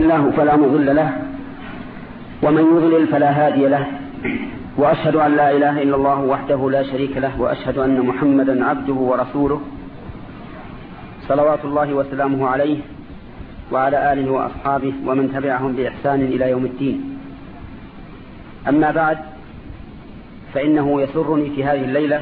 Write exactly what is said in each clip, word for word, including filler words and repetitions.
الله فلا مضل له ومن يضلل فلا هادي له، وأشهد أن لا إله إلا الله وحده لا شريك له، وأشهد أن محمدا عبده ورسوله صلوات الله وسلامه عليه وعلى آله وأصحابه ومن تبعهم بإحسان إلى يوم الدين. أما بعد، فإنه يسرني في هذه الليلة،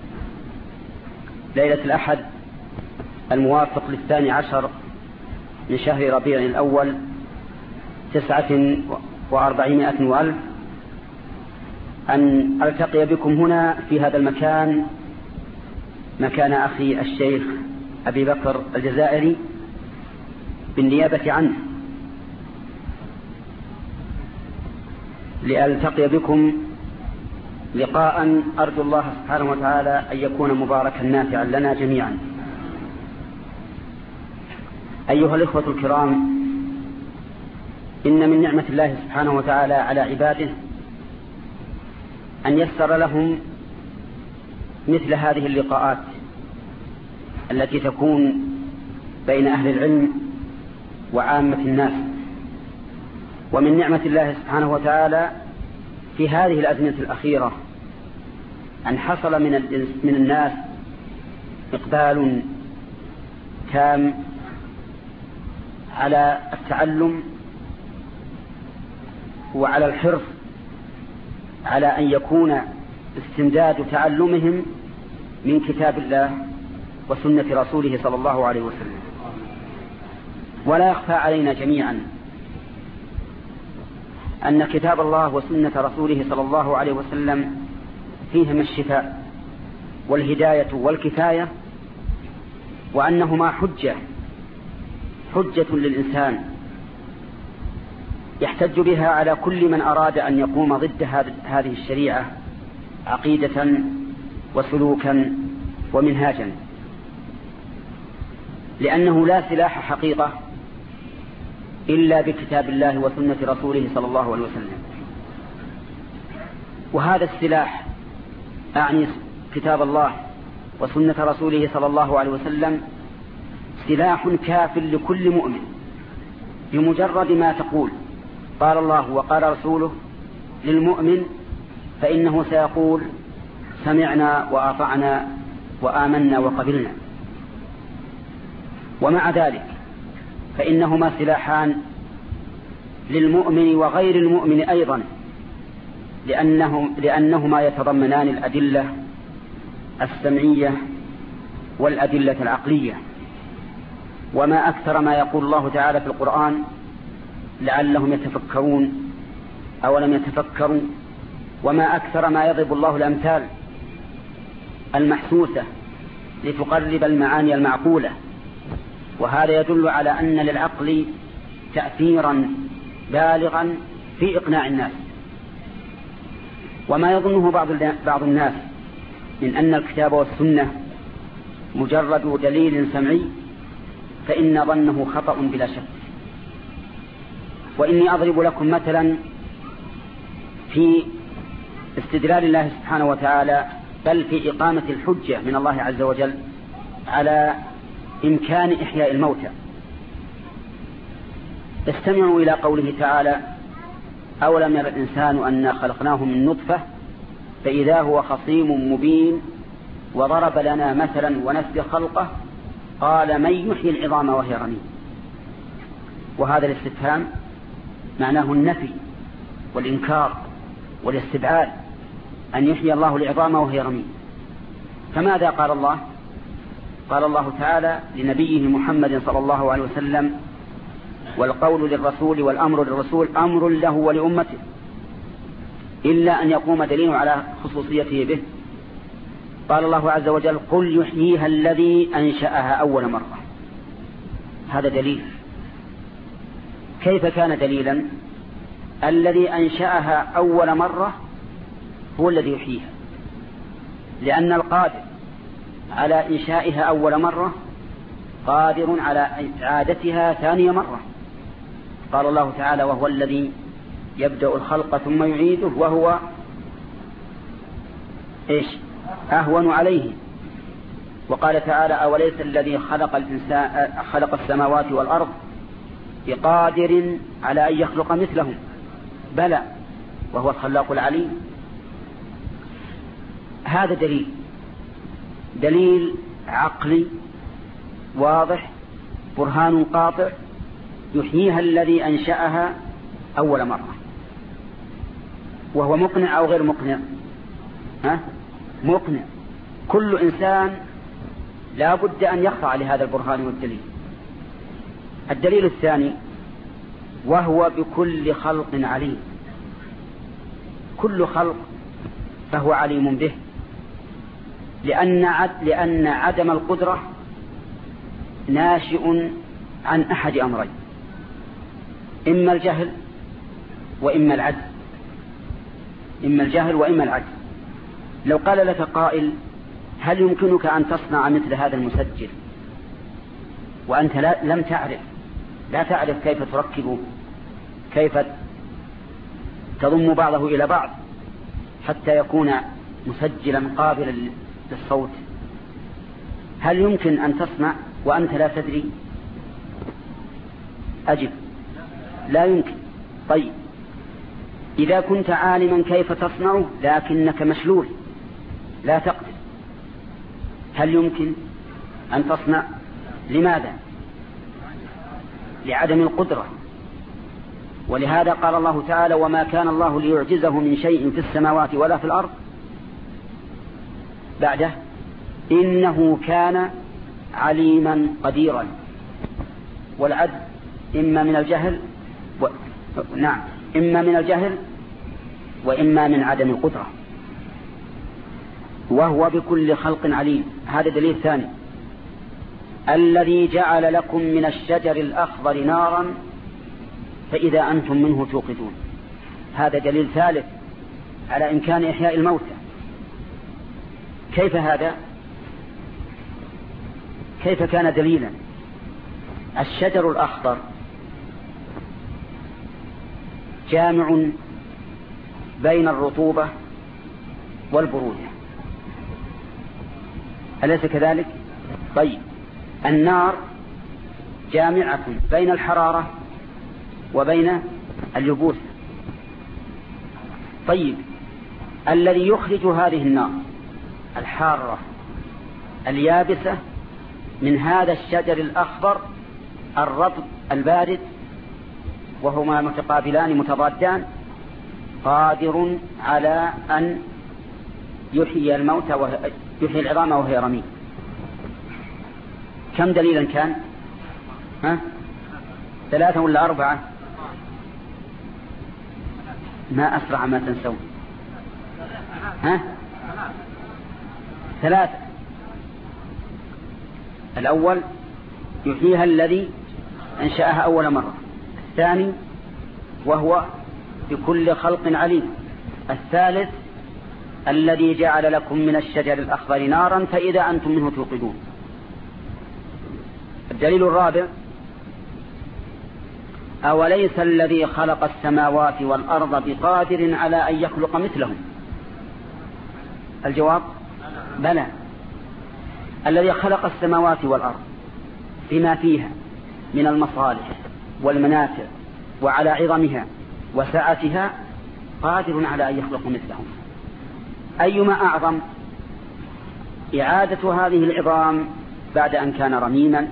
ليلة الأحد الموافق للثاني عشر من شهر ربيع الأول تسعة وأربعمائة وألف، أن ألتقي بكم هنا في هذا المكان، مكان أخي الشيخ أبي بكر الجزائري بالنيابة عنه، لألتقي بكم لقاء أرجو الله سبحانه وتعالى أن يكون مباركا نافعا لنا جميعا. أيها الإخوة الكرام، إن من نعمة الله سبحانه وتعالى على عباده أن يسر لهم مثل هذه اللقاءات التي تكون بين أهل العلم وعامة الناس. ومن نعمة الله سبحانه وتعالى في هذه الأزمنة الأخيرة أن حصل من من الناس إقبال تام على التعلم وعلى الحرص على أن يكون استمداد تعلمهم من كتاب الله وسنة رسوله صلى الله عليه وسلم. ولا يخفى علينا جميعا أن كتاب الله وسنة رسوله صلى الله عليه وسلم فيهما الشفاء والهداية والكفاية، وأنهما حجة حجة للإنسان يحتج بها على كل من أراد أن يقوم ضد هذه الشريعة عقيدة وسلوكا ومنهاجا، لأنه لا سلاح حقيقة إلا بكتاب الله وسنة رسوله صلى الله عليه وسلم. وهذا السلاح أعني كتاب الله وسنة رسوله صلى الله عليه وسلم سلاح كاف لكل مؤمن بمجرد ما تقول قال الله وقال رسوله للمؤمن، فإنه سيقول سمعنا وأطعنا وآمنا وقبلنا. ومع ذلك فإنهما سلاحان للمؤمن وغير المؤمن أيضا، لأنه لأنهما يتضمنان الأدلة السمعية والأدلة العقلية. وما أكثر ما يقول الله تعالى في القرآن لعلهم يتفكرون أو لم يتفكروا، وما أكثر ما يضرب الله الأمثال المحسوسة لتقرب المعاني المعقولة. وهذا يدل على أن للعقل تأثيرا بالغا في إقناع الناس. وما يظنه بعض بعض الناس من أن الكتاب والسنة مجرد دليل سمعي فإن ظنه خطأ بلا شك. وإني أضرب لكم مثلا في استدلال الله سبحانه وتعالى، بل في إقامة الحجة من الله عز وجل على إمكان إحياء الموتى. استمعوا إلى قوله تعالى: أولم ير الإنسان أنا خلقناه من نطفة فإذا هو خصيم مبين وضرب لنا مثلا ونسي خلقه قال من يحيي العظام وهي رميم. وهذا الاستفهام معناه النفي والإنكار والاستبعاد، أن يحيي الله العظام وهي رميم. فماذا قال الله؟ قال الله تعالى لنبيه محمد صلى الله عليه وسلم: والقول للرسول والأمر للرسول أمر له ولأمته إلا أن يقوم دليل على خصوصيته به. قال الله عز وجل: قل يحييها الذي أنشأها أول مرة. هذا دليل. كيف كان دليلا؟ الذي أنشأها أول مرة هو الذي يحييها، لأن القادر على إنشائها أول مرة قادر على إعادتها ثانية مرة. قال الله تعالى: وهو الذي يبدأ الخلق ثم يعيده وهو إيش أهون عليه. وقال تعالى: أوليس الذي خلق الإنسان خلق السماوات والأرض بقادر على أن يخلق مثلهم، بلى وهو الخلاق العليم. هذا دليل دليل عقلي واضح، برهان قاطع يحييها الذي أنشأها أول مرة. وهو مقنع أو غير مقنع؟ ها؟ مقنع. كل إنسان لا بد أن يخضع لهذا البرهان والدليل. الدليل الثاني وهو بكل خلق عليم. كل خلق فهو عليم به، لأن عد لأن عدم القدرة ناشئ عن أحد أمرين: إما الجهل وإما العجز. إما الجهل وإما العجز. لو قال لك قائل: هل يمكنك أن تصنع مثل هذا المسجل وأنت لا لم تعرف لا تعرف كيف تركبه، كيف تضم بعضه إلى بعض حتى يكون مسجلا قابلا للصوت، هل يمكن أن تصنع وأنت لا تدري؟ أجب: لا يمكن. طيب، إذا كنت عالما كيف تصنعه لكنك مشلول لا تقدر، هل يمكن أن تصنع؟ لماذا؟ لعدم القدرة. ولهذا قال الله تعالى: وما كان الله ليعجزه من شيء في السماوات ولا في الأرض. بعده: إنه كان عليما قديرا. والعجز إما من الجهل و... نعم إما من الجهل وإما من عدم القدرة. وهو بكل خلق عليم. هذا دليل ثاني: الذي جعل لكم من الشجر الأخضر نارا فإذا أنتم منه توقدون. هذا دليل ثالث على إمكان إحياء الموتى. كيف هذا؟ كيف كان دليلا؟ الشجر الأخضر جامع بين الرطوبة والبرودة، أليس كذلك؟ طيب، النار جامعة بين الحرارة وبين اليبوس. طيب، الذي يخرج هذه النار الحارة اليابسة من هذا الشجر الأخضر الرطب البارد، وهما متقابلان متضادان، قادر على أن يحيي الموتى وهي يحيي العظام وهي رميم. كم دليلا كان؟ ها؟ ثلاثة ولا أربعة؟ ما أسرع ما تنسون. ها؟ ثلاثة. الأول يحييها الذي أنشأها أول مرة. الثاني وهو بكل خلق عليم. الثالث الذي جعل لكم من الشجر الأخضر نارا فإذا أنتم منه توقدون. الدليل الرابع: أوليس الذي خلق السماوات والأرض بقادر على أن يخلق مثلهم؟ الجواب: بلى. الذي خلق السماوات والأرض بما فيها من المصالح والمنافع وعلى عظمها وسعتها قادر على أن يخلق مثلهم. أيما أعظم: إعادة هذه العظام بعد أن كان رميما،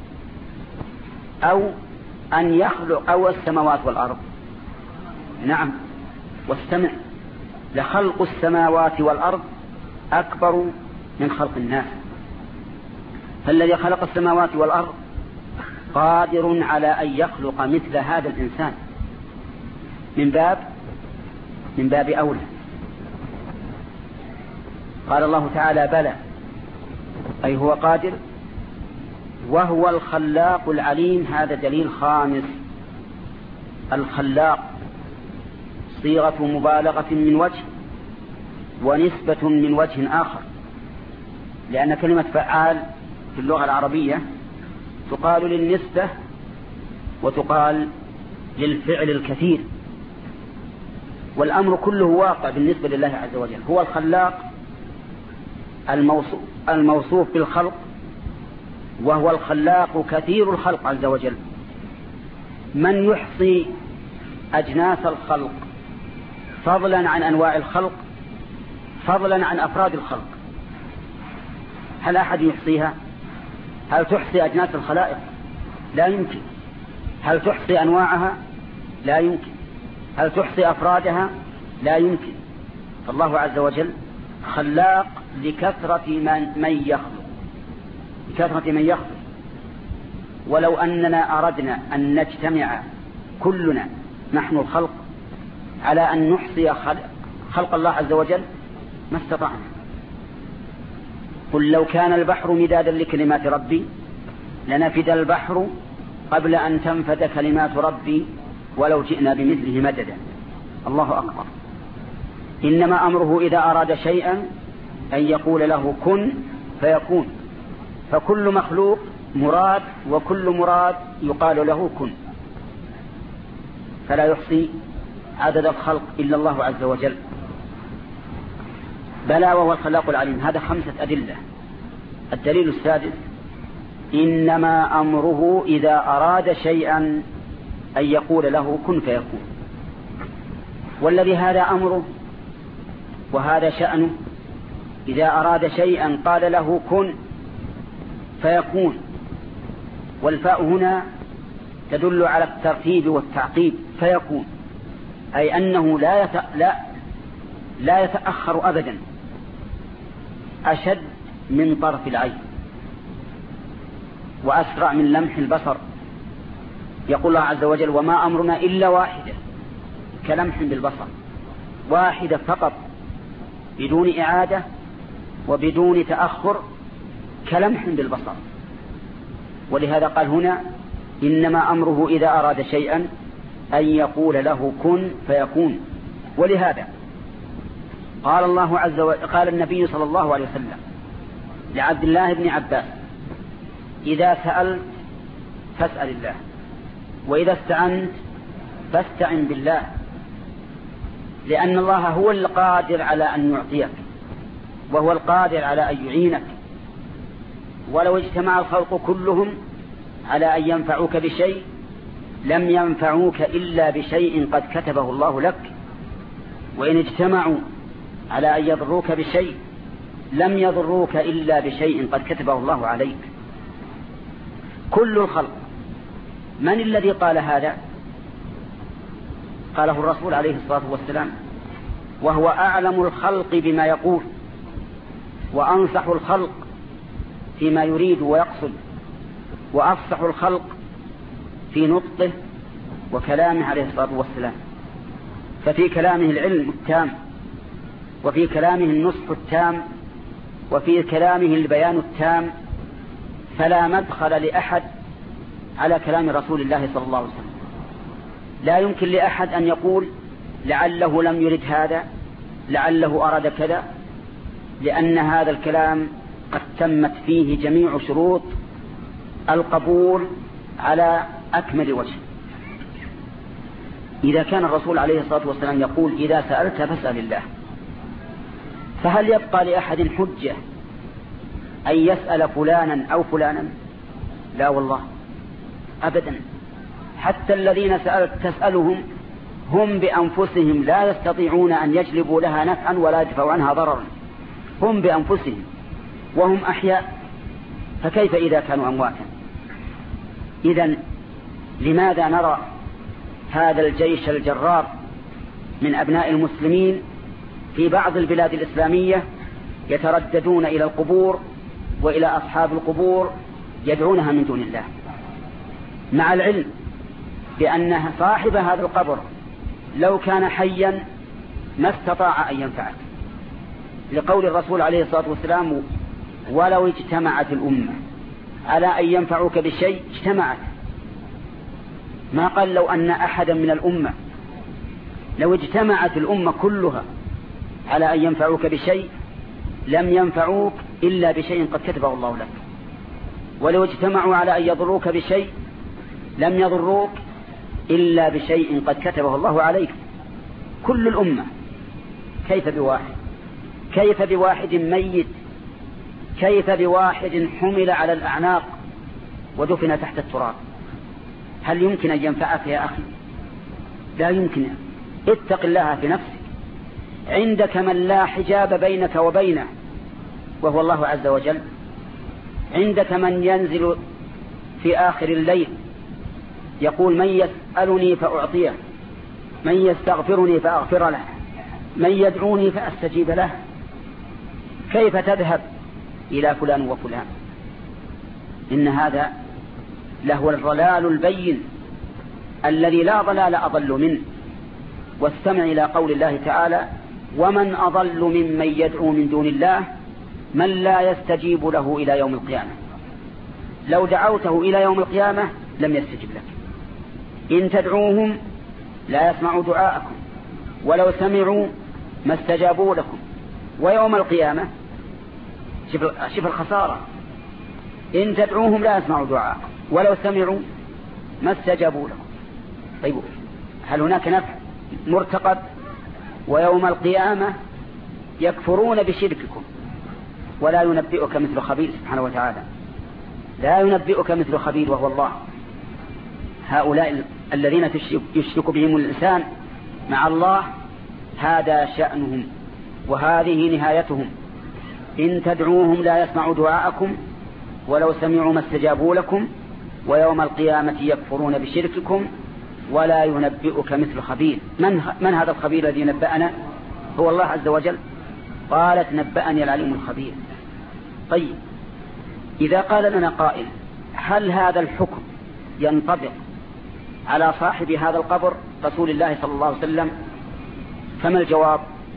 أو أن يخلق أو السماوات والأرض؟ نعم، واستمع: لخلق السماوات والأرض أكبر من خلق الناس. فالذي خلق السماوات والأرض قادر على أن يخلق مثل هذا الإنسان من باب من باب أولى. قال الله تعالى: بلى، أي هو قادر. وهو الخلاق العليم. هذا دليل خامس. الخلاق صيغة مبالغة من وجه ونسبة من وجه آخر، لأن كلمة فعال في اللغة العربية تقال للنسبة وتقال للفعل الكثير، والأمر كله واقع بالنسبة لله عز وجل. هو الخلاق الموصوف, الموصوف بالخلق، وهو الخلاق كثير الخلق عز وجل. من يحصي أجناس الخلق فضلا عن أنواع الخلق، فضلا عن أفراد الخلق؟ هل أحد يحصيها؟ هل تحصي أجناس الخلائق؟ لا يمكن. هل تحصي أنواعها؟ لا يمكن. هل تحصي أفرادها؟ لا يمكن. فالله عز وجل خلاق لكثرة من, من يخلق لكثرة من يخلق. ولو أننا أردنا أن نجتمع كلنا نحن الخلق على أن نحصي خلق, خلق الله عز وجل ما استطعنا. قل لو كان البحر مدادا لكلمات ربي لنفد البحر قبل أن تنفد كلمات ربي ولو جئنا بمثله مددا. الله أكبر. إنما أمره إذا أراد شيئا أن يقول له كن فيكون. فكل مخلوق مراد، وكل مراد يقال له كن. فلا يحصي عدد الخلق إلا الله عز وجل. بلى وهو الخلاق العليم. هذا خمسة أدلة. الدليل السادس: إنما أمره إذا أراد شيئا أن يقول له كن فيكون. والذي هذا أمره وهذا شأنه، إذا أراد شيئا قال له كن فيكون. والفاء هنا تدل على الترتيب والتعقيب. فيكون أي أنه لا يت... لا لا يتأخر أبدا، أشد من طرف العين وأسرع من لمح البصر. يقول الله عز وجل: وما أمرنا إلا واحدة كلمح بالبصر. واحدة فقط بدون إعادة وبدون تأخر، كلمح بالبصر. ولهذا قال هنا: إنما أمره إذا أراد شيئا أن يقول له كن فيكون. ولهذا قال الله عز وجل، قال النبي صلى الله عليه وسلم لعبد الله بن عباس: إذا سألت فاسأل الله، وإذا استعنت فاستعن بالله، لأن الله هو القادر على أن يعطيك، وهو القادر على أن يعينك. ولو اجتمع الخلق كلهم على أن ينفعوك بشيء لم ينفعوك إلا بشيء قد كتبه الله لك، وإن اجتمعوا على أن يضروك بشيء لم يضروك إلا بشيء قد كتبه الله عليك. كل الخلق. من الذي قال هذا؟ قاله الرسول عليه الصلاة والسلام، وهو أعلم الخلق بما يقول وأنصح الخلق فيما يريد ويقصد، وأفصح الخلق في نطقه وكلامه عليه الصلاة والسلام. ففي كلامه العلم التام، وفي كلامه النصح التام، وفي كلامه البيان التام، فلا مدخل لأحد على كلام رسول الله صلى الله عليه وسلم. لا يمكن لأحد أن يقول لعله لم يرد هذا، لعله أراد كذا، لأن هذا الكلام قد تمت فيه جميع شروط القبول على أكمل وجه. إذا كان الرسول عليه الصلاة والسلام يقول: إذا سألت فاسأل الله، فهل يبقى لأحد حجة أن يسأل فلانا أو فلانا؟ لا والله أبدا. حتى الذين سألت تسألهم هم بأنفسهم لا يستطيعون أن يجلبوا لها نفعا ولا يدفعوا عنها ضررا، هم بأنفسهم وهم أحياء، فكيف إذا كانوا أمواتا؟ إذن لماذا نرى هذا الجيش الجرار من أبناء المسلمين في بعض البلاد الإسلامية يترددون إلى القبور وإلى أصحاب القبور يدعونها من دون الله، مع العلم بأن صاحب هذا القبر لو كان حيا ما استطاع أن ينفعك، لقول الرسول عليه الصلاة والسلام: ولو اجتمعت الأمة على أن ينفعوك بشيء اجتمعت. ما قال لو أن أحدا من الأمة، لو اجتمعت الأمة كلها على أن ينفعوك بشيء لم ينفعوك إلا بشيء قد كتبه الله لك، ولو اجتمعوا على أن يضروك بشيء لم يضروك إلا بشيء قد كتبه الله عليك. كل الأمة، كيف بواحد؟ كيف بواحد ميت؟ كيف بواحد حمل على الأعناق ودفن تحت التراب؟ هل يمكن أن ينفعك يا أخي؟ لا يمكن. اتق الله في نفسك. عندك من لا حجاب بينك وبينه وهو الله عز وجل. عندك من ينزل في آخر الليل يقول من يسألني فأعطيه، من يستغفرني فأغفر له، من يدعوني فأستجيب له. كيف تذهب إلى فلان وفلان؟ إن هذا لهو الضلال البين الذي لا ضلال أضل منه. واستمع إلى قول الله تعالى ومن أضل ممن يدعو من دون الله من لا يستجيب له إلى يوم القيامة. لو دعوته إلى يوم القيامة لم يستجب لك. إن تدعوهم لا يسمعوا دعاءكم ولو سمعوا ما استجابوا لكم، ويوم القيامة شوف الخسارة. إن تدعوهم لا يسمعوا دعاءكم ولو سمعوا ما استجابوا لكم. طيب هل هناك نفع مرتقب؟ ويوم القيامة يكفرون بشرككم ولا ينبئك مثل خبير سبحانه وتعالى. لا ينبئك مثل خبير وهو الله. هؤلاء الذين يشرك بهم الإنسان مع الله هذا شأنهم وهذه نهايتهم. إن تدعوهم لا يسمعوا دعاءكم ولو سمعوا ما استجابوا لكم ويوم القيامة يكفرون بشرككم ولا ينبئك مثل خبير. من, من هذا الخبير الذي نبأنا؟ هو الله عز وجل. قالت نبأني العليم الخبير. طيب إذا قال لنا قائل هل هذا الحكم ينطبق على صاحب هذا القبر رسول الله صلى الله عليه وسلم؟ فما الجواب؟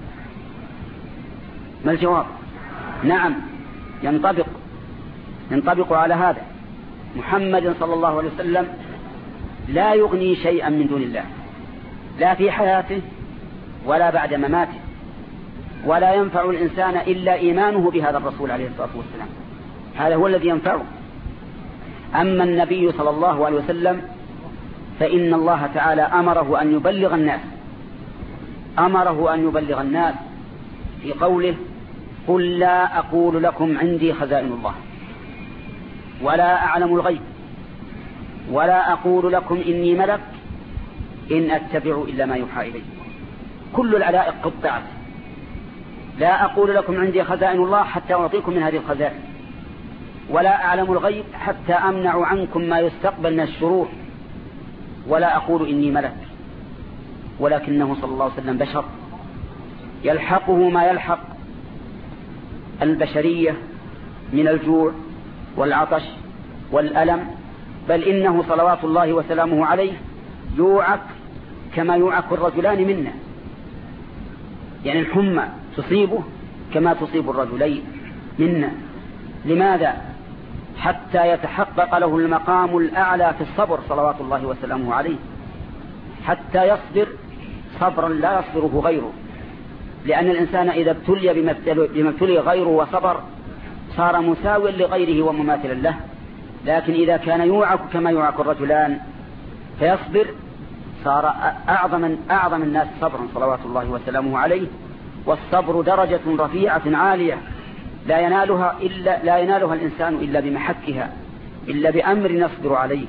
ما الجواب؟ نعم ينطبق ينطبق على هذا. محمد صلى الله عليه وسلم لا يغني شيئا من دون الله، لا في حياته ولا بعد مماته، ولا ينفع الإنسان إلا إيمانه بهذا الرسول عليه الصلاة والسلام. هذا هو الذي ينفعه. أما النبي صلى الله عليه وسلم فإن الله تعالى أمره أن يبلغ الناس أمره أن يبلغ الناس في قوله قل لا أقول لكم عندي خزائن الله ولا أعلم الغيب ولا أقول لكم إني ملك إن أتبع إلا ما يوحى إلي. كل العلائق قطعت. لا أقول لكم عندي خزائن الله حتى أعطيكم من هذه الخزائن، ولا أعلم الغيب حتى أمنع عنكم ما يستقبل من الشرور، ولا أقول إني ملك، ولكنه صلى الله عليه وسلم بشر يلحقه ما يلحق البشرية من الجوع والعطش والألم، بل إنه صلوات الله وسلامه عليه يوعك كما يوعك الرجلان منا. يعني الحمى تصيبه كما تصيب الرجلين منا. لماذا؟ حتى يتحقق له المقام الأعلى في الصبر صلوات الله وسلامه عليه، حتى يصبر صبرا لا يصبره غيره. لأن الإنسان إذا ابتلي بما ابتلي غيره وصبر صار مساويا لغيره ومماثلا له. لكن إذا كان يوعك كما يوعك الرجلان فيصبر صار أعظم, أعظم الناس صبرا صلوات الله وسلامه عليه. والصبر درجة رفيعة عالية لا ينالها, إلا لا ينالها الإنسان إلا بمحكها، إلا بأمر يصبر عليه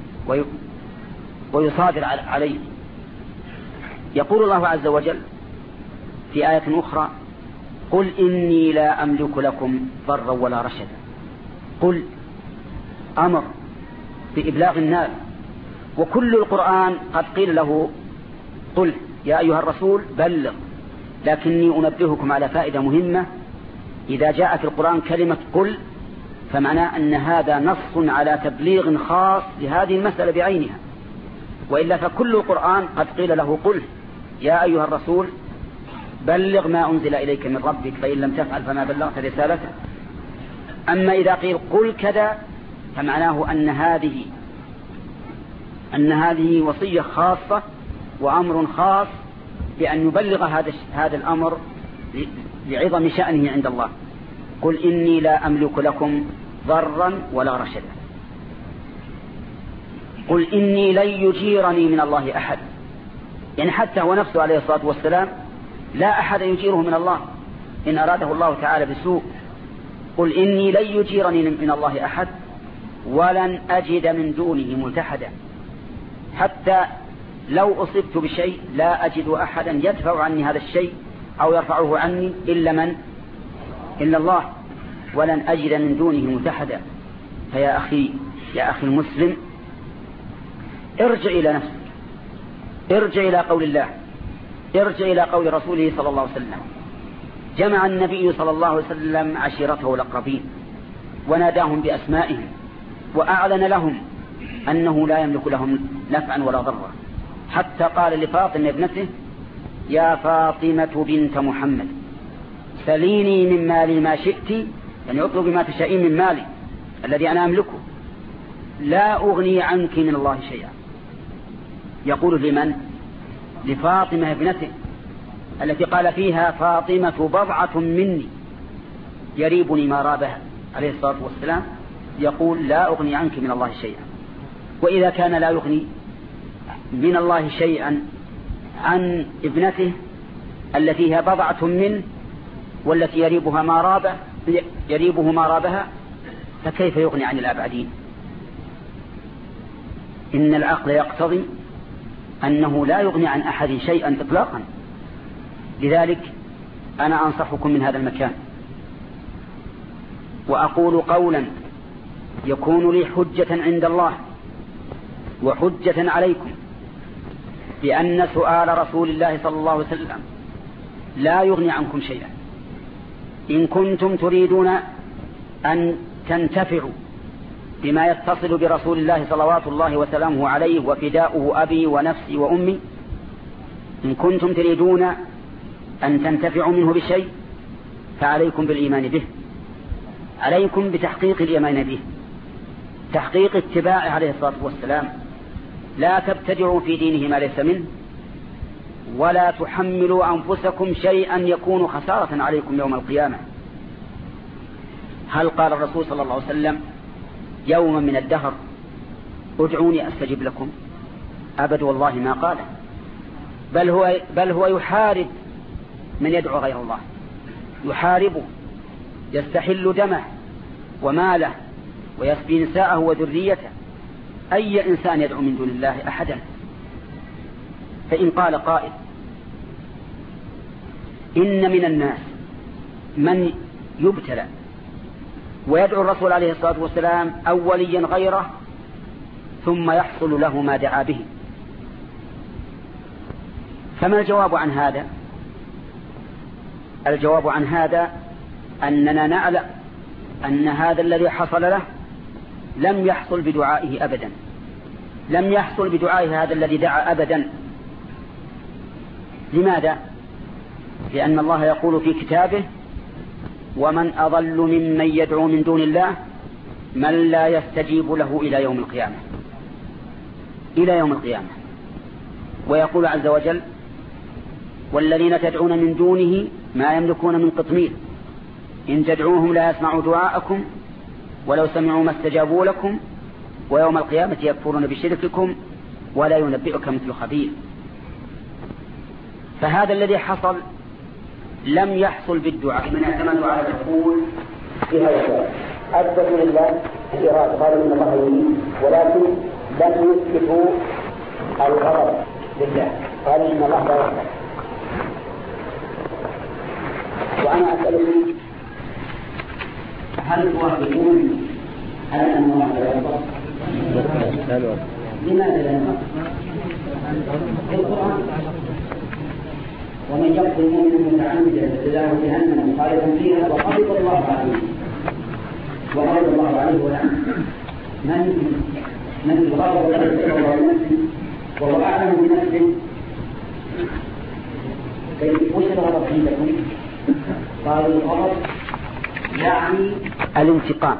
ويصادر عليه. يقول الله عز وجل في آية أخرى قل إني لا أملك لكم ضرا ولا رشدا. قل أمر بإبلاغ الناس، وكل القرآن قد قيل له قل يا أيها الرسول بلغ. لكني أنبهكم على فائدة مهمة. إذا جاء في القرآن كلمة قل فمعناه أن هذا نص على تبليغ خاص لهذه المسألة بعينها، وإلا فكل القرآن قد قيل له قل يا أيها الرسول بلغ ما أنزل إليك من ربك فإن لم تفعل فما بلغت رسالته. أما إذا قيل قل كذا فمعناه أن هذه أن هذه وصية خاصة وأمر خاص بأن يبلغ هذا هذا الأمر لعظم شأنه عند الله. قل إني لا أملك لكم ضرا ولا رشدا. قل إني لن يجيرني من الله أحد. يعني حتى هو نفسه عليه الصلاة والسلام لا أحد يجيره من الله إن أراده الله تعالى بسوء. قل إني لن يجيرني من الله أحد ولن أجد من دونه ملتحدا. حتى لو أصبت بشيء لا أجد أحدا يدفع عني هذا الشيء أو يرفعه عني إلا من إلا الله، ولن أجد من دونه متحدا. فيا أخي يا أخي المسلم، ارجع إلى نفسك، ارجع إلى قول الله، ارجع إلى قول رسوله صلى الله عليه وسلم. جمع النبي صلى الله عليه وسلم عشيرته الأقربين وناداهم بأسمائهم وأعلن لهم أنه لا يملك لهم نفعا ولا ضرا، حتى قال لفاطمة ابنته: يا فاطمة بنت محمد سليني من مالي ما شئت، يعني اطلبي ما تشائين من مالي الذي أنا أملكه، لا أغني عنك من الله شيئا. يقول لمن؟ لفاطمة ابنته التي قال فيها: فاطمة بضعة مني يريبني ما رابها، عليه الصلاة والسلام يقول: لا أغني عنك من الله شيئا. وإذا كان لا يغني من الله شيئا عن ابنته التي هي بضعة منه والتي يريبها ما رابه يريبه ما رابها، فكيف يغني عن الأبعدين؟ إن العقل يقتضي أنه لا يغني عن أحد شيئا إطلاقا. لذلك أنا أنصحكم من هذا المكان وأقول قولا يكون لي حجة عند الله وحجة عليكم، بأن سؤال رسول الله صلى الله عليه وسلم لا يغني عنكم شيئا. إن كنتم تريدون أن تنتفعوا بما يتصل برسول الله صلوات الله وسلامه عليه وفداؤه أبي ونفسي وأمي، إن كنتم تريدون أن تنتفعوا منه بشيء فعليكم بالإيمان به، عليكم بتحقيق الإيمان به، تحقيق اتباعه عليه الصلاة والسلام. لا تبتدعوا في دينه ما ليس منه، ولا تحملوا أنفسكم شيئا يكون خسارة عليكم يوم القيامة. هل قال الرسول صلى الله عليه وسلم يوما من الدهر: ادعوني أستجب لكم؟ أبد والله ما قال، بل هو, بل هو يحارب من يدعو غير الله، يحاربه، يستحل دمه وماله ويسبي نساءه وذريته. أي إنسان يدعو من دون الله أحدا؟ فإن قال قائل: إن من الناس من يبتلى ويدعو الرسول عليه الصلاة والسلام أوليا غيره ثم يحصل له ما دعا به، فما الجواب عن هذا؟ الجواب عن هذا أننا نعلم أن هذا الذي حصل له لم يحصل بدعائه أبدا، لم يحصل بدعائه هذا الذي دعا أبدا. لماذا؟ لأن الله يقول في كتابه: ومن أضل ممن يدعو من دون الله من لا يستجيب له إلى يوم القيامة، إلى يوم القيامة. ويقول عز وجل: والذين تدعون من دونه ما يملكون من قطمير إن تدعوهم لا يسمعوا دعاءكم ولو سمعوا ما استجابوا لكم ويوم القيامة يكفرون بشرككم ولا ينبئك مثل خبير. فهذا الذي حصل لم يحصل بالدعاء. من اعتمد على الدخول في هذا الشيء أثبتوا لله الإرادة، قالوا إن الله يريد، ولكن لم يثبتوا الغضب لله، قالوا إن الله لا يغضب. وأنا أسألكم: هل توافقون على أن الله لا يغضب؟ لماذا لا يغضب؟ في القرآن: ومن يقتل مؤمنا متعمدا فجزاؤه جهنم خالدا فيها وغضب الله عليه وغضب الله عليه ولعنه. من من الغضب الذي الله بنفسه وهو أعلم بنفسه؟ كيف وش الغضب عندكم؟ قالوا الغضب يعني الانتقام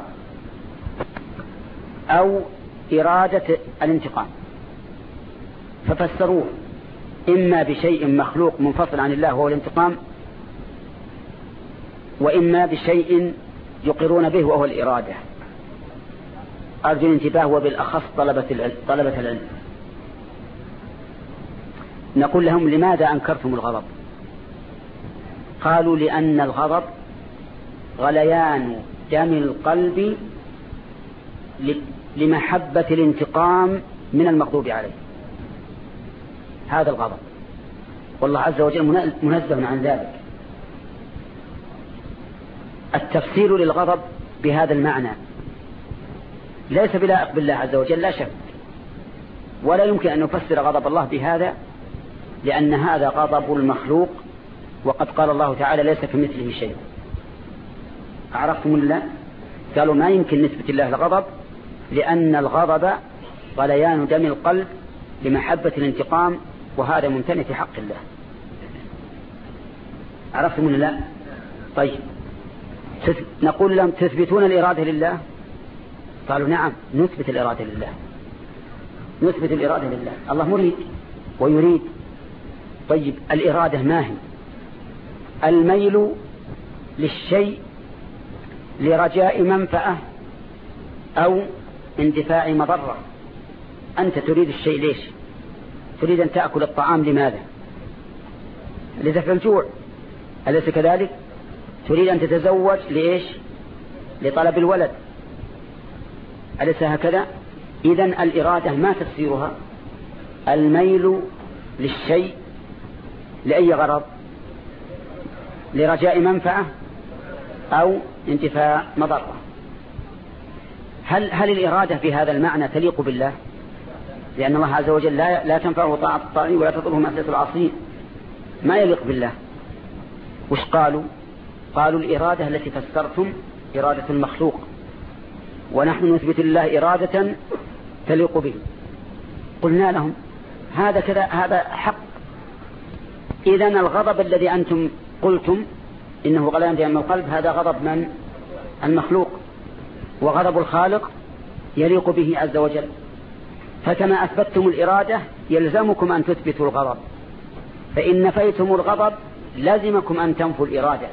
أو إرادة الانتقام، ففسروه إما بشيء مخلوق منفصل عن الله وهو الانتقام، وإما بشيء يقرون به وهو الإرادة. أرجو الانتباه وبالأخص طلبة العلم, طلبة العلم. نقول لهم: لماذا أنكرتم الغضب؟ قالوا: لأن الغضب غليان دم القلب لمحبة الانتقام من المغضوب عليه. هذا الغضب، والله عز وجل منزه عن ذلك. التفسير للغضب بهذا المعنى ليس بلائق بالله عز وجل لا شك، ولا يمكن أن نفسر غضب الله بهذا، لأن هذا غضب المخلوق، وقد قال الله تعالى ليس كمثله شيء. عرفتم الله؟ قالوا ما يمكن نسبة الله الغضب، لأن الغضب غليان دم القلب لمحبة الانتقام، وهذا ممتنع في حق الله. عرفتم الله؟ طيب نقول لهم تثبتون الإرادة لله؟ قالوا نعم نثبت الإرادة لله، نثبت الإرادة لله. الله مريد ويريد. طيب الإرادة ما هي؟ الميل للشيء لرجاء منفعة أو اندفاع مضرة. أنت تريد الشيء ليش؟ تريد أن تأكل الطعام لماذا؟ لدفع الجوع، أليس كذلك؟ تريد أن تتزوج لإيش؟ لطلب الولد، أليس هكذا؟ إذن الإرادة ما تفسيرها؟ الميل للشيء لأي غرض؟ لرجاء منفعة أو انتفاع مضرة. هل هل الإرادة في هذا المعنى تليق بالله؟ لأن الله عز وجل لا, لا تنفعه طاعة الطاعين ولا تضره معصية العاصين، ما يليق بالله. وش قالوا؟ قالوا الإرادة التي فسرتم إرادة المخلوق، ونحن نثبت الله إرادة تليق به. قلنا لهم هذا كذا، هذا حق. إذن الغضب الذي أنتم قلتم إنه غليان دم القلب هذا غضب من؟ المخلوق، وغضب الخالق يليق به عز وجل. فكما أثبتتم الإرادة يلزمكم أن تثبتوا الغضب، فإن نفيتم الغضب لازمكم أن تنفوا الإرادة.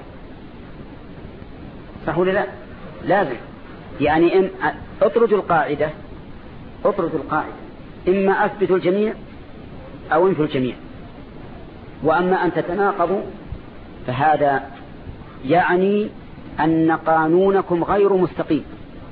صح ولا لا؟ لازم. يعني إن اطردوا القاعدة، اطردوا القاعدة، إما أثبتوا الجميع أو انفوا الجميع. وأما أن تتناقضوا فهذا يعني أن قانونكم غير مستقيم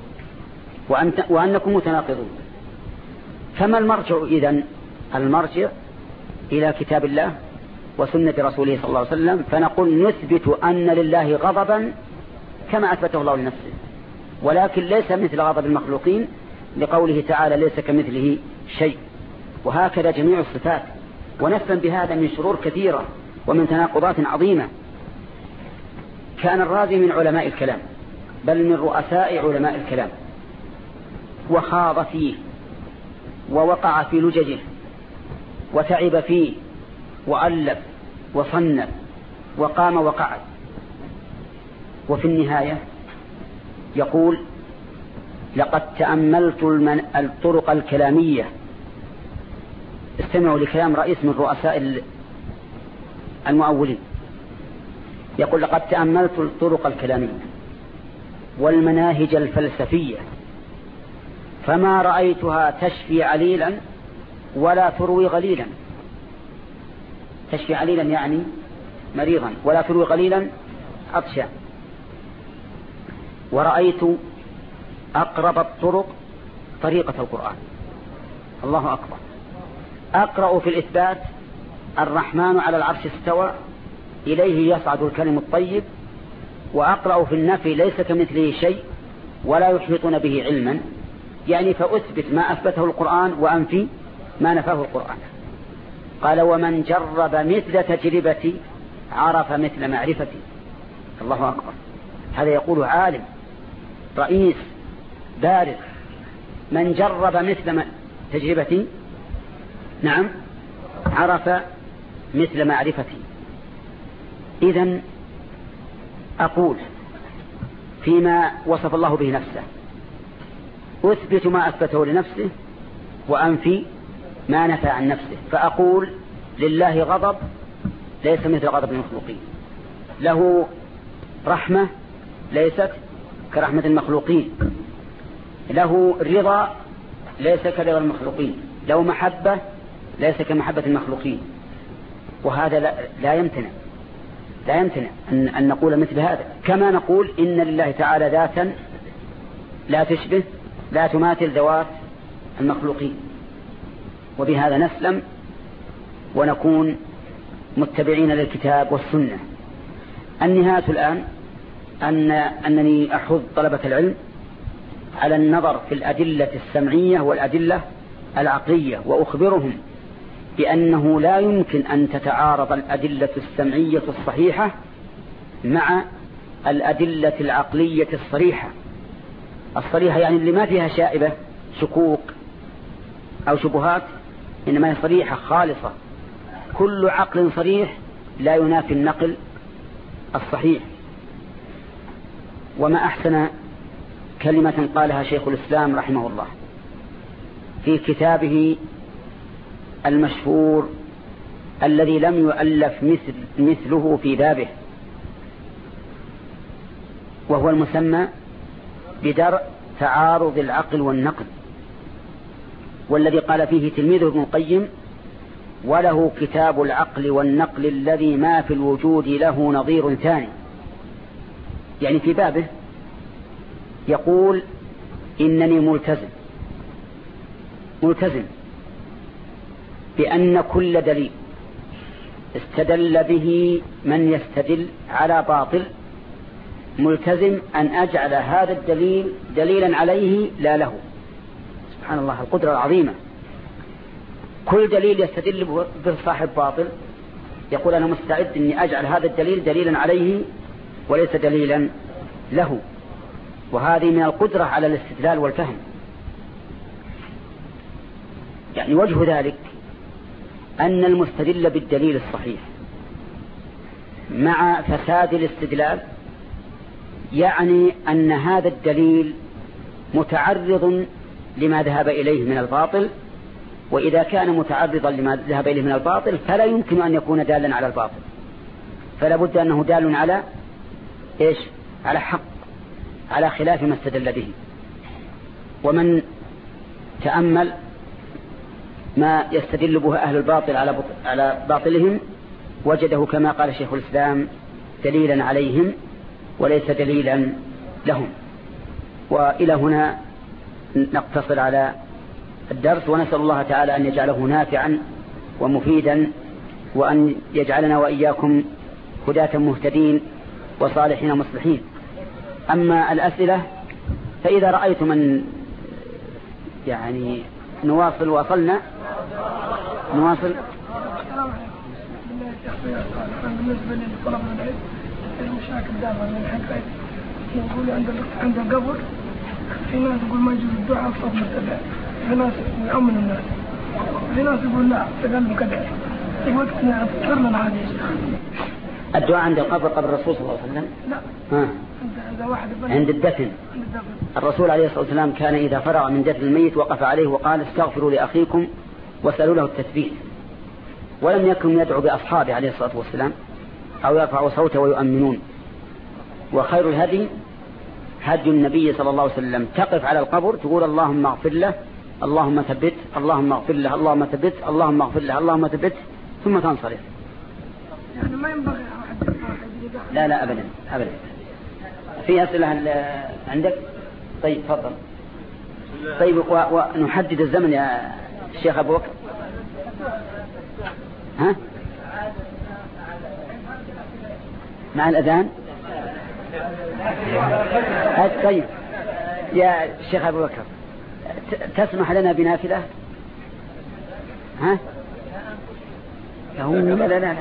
وأنكم متناقضون. فما المرجع إذن؟ المرجع إلى كتاب الله وسنة رسوله صلى الله عليه وسلم، فنقول نثبت أن لله غضبا كما أثبته الله لنفسه، ولكن ليس مثل غضب المخلوقين، لقوله تعالى ليس كمثله شيء. وهكذا جميع الصفات، ونفهم بهذا من شرور كثيرة ومن تناقضات عظيمة. كان الرازي من علماء الكلام، بل من رؤساء علماء الكلام، وخاض فيه ووقع في لججه وتعب فيه وألف وصنف وقام وقعد، وفي النهاية يقول لقد تأملت الطرق الكلامية. استمعوا لكلام رئيس من رؤساء المؤولين، يقول لقد تأملت الطرق الكلامية والمناهج الفلسفية فما رأيتها تشفي عليلا ولا تروي غليلا. تشفي عليلا يعني مريضا، ولا تروي غليلا عطشا. ورأيت أقرب الطرق طريقة القرآن. الله أكبر. أقرأ في الإثبات الرحمن على العرش استوى إليه يصعد الكلم الطيب، وأقرأ في النفي ليس كمثله شيء ولا يحيطون به علما، يعني فأثبت ما أثبته القرآن وأنفي ما نفاه القرآن. قال ومن جرب مثل تجربتي عرف مثل معرفتي. الله أكبر. هذا يقول عالم رئيس بارز، من جرب مثل تجربتي نعم عرف مثل معرفتي. إذن أقول فيما وصف الله به نفسه أثبت ما أثبته لنفسه وأنفي ما نفى عن نفسه. فأقول لله غضب ليس مثل غضب المخلوقين، له رحمة ليست كرحمة المخلوقين، له رضا ليس كرضا المخلوقين، له محبة ليس كمحبة المخلوقين. وهذا لا, لا يمتنع لا يمتنع أن, أن نقول مثل هذا. كما نقول إن لله تعالى ذاتا لا تشبه لا تماثل ذوات المخلوقين، وبهذا نسلم ونكون متبعين للكتاب والسنة. النهاية الآن أن أنني أحض طلبة العلم على النظر في الأدلة السمعية والأدلة العقلية، وأخبرهم بأنه لا يمكن أن تتعارض الأدلة السمعية الصحيحة مع الأدلة العقلية الصريحة. الصريحة يعني اللي ما فيها شائبة شكوك أو شبهات، إنما هي صريحة خالصة. كل عقل صريح لا ينافي النقل الصحيح. وما أحسن كلمة قالها شيخ الإسلام رحمه الله في كتابه المشهور الذي لم يؤلف مثل مثله في بابه، وهو المسمى بدرء تعارض العقل والنقل، والذي قال فيه تلميذه ابن القيم: وله كتاب العقل والنقل الذي ما في الوجود له نظير ثاني. يعني في بابه يقول: إنني ملتزم ملتزم بأن كل دليل استدل به من يستدل على باطل ملتزم أن أجعل هذا الدليل دليلا عليه لا له. سبحان الله، القدرة العظيمة. كل دليل يستدل به صاحب باطل يقول: أنا مستعد أني أجعل هذا الدليل دليلا عليه وليس دليلا له. وهذه من القدرة على الاستدلال والفهم. يعني وجه ذلك أن المستدل بالدليل الصحيح مع فساد الاستدلال يعني أن هذا الدليل متعرض لما ذهب إليه من الباطل، وإذا كان متعرضا لما ذهب إليه من الباطل فلا يمكن أن يكون دالا على الباطل، فلا بد أنه دال على إيش؟ على حق، على خلاف ما استدل به. ومن تأمل ما يستدل به أهل الباطل على على باطلهم وجده كما قال شيخ الإسلام دليلا عليهم وليس دليلا لهم. وإلى هنا نقتصر على الدرس، ونسأل الله تعالى أن يجعله نافعا ومفيدا، وأن يجعلنا وإياكم هداة مهتدين وصالحين مصلحين. أما الأسئلة فإذا رأيتم أن يعني نواصل واصلنا نواصل. بالنسبة لطلب العلم المشاكل دائما من الحين يقول عند عند القبر في ناس يقول ما يجوز الدعاء صوت مرتفع، في ناس يؤمن الناس، في ناس يقول لا تقلب كذا. يقول تذكر لنا هذه الدعاء عند القبر قبر الرسول صلى الله عليه وسلم؟ لا ها. عند واحد عند الدفن. الرسول عليه الصلاة والسلام كان إذا فرغ من دفن الميت وقف عليه وقال: استغفروا لأخيكم وسألوا له التثبيت. ولم يكن يدعو بأصحابه عليه الصلاة والسلام أو يرفع صوته ويؤمنون. وخير الهدي هدي النبي صلى الله عليه وسلم، تقف على القبر تقول: اللهم اغفر له، اللهم ثبت، اللهم اغفر له، اللهم ثبت، اللهم اغفر له، اللهم ثبت، ثم تنصرف. يعني ما ينبغي أحد. لا لا أبدا أبدا. في أسئلة عندك؟ طيب تفضل. طيب ونحدد الزمن يا الشيخ أبو بكر. ها؟ مع الأذان؟ طيب يا الشيخ أبو بكر تسمح لنا بنافلة؟ ها؟ لا لا لا لا.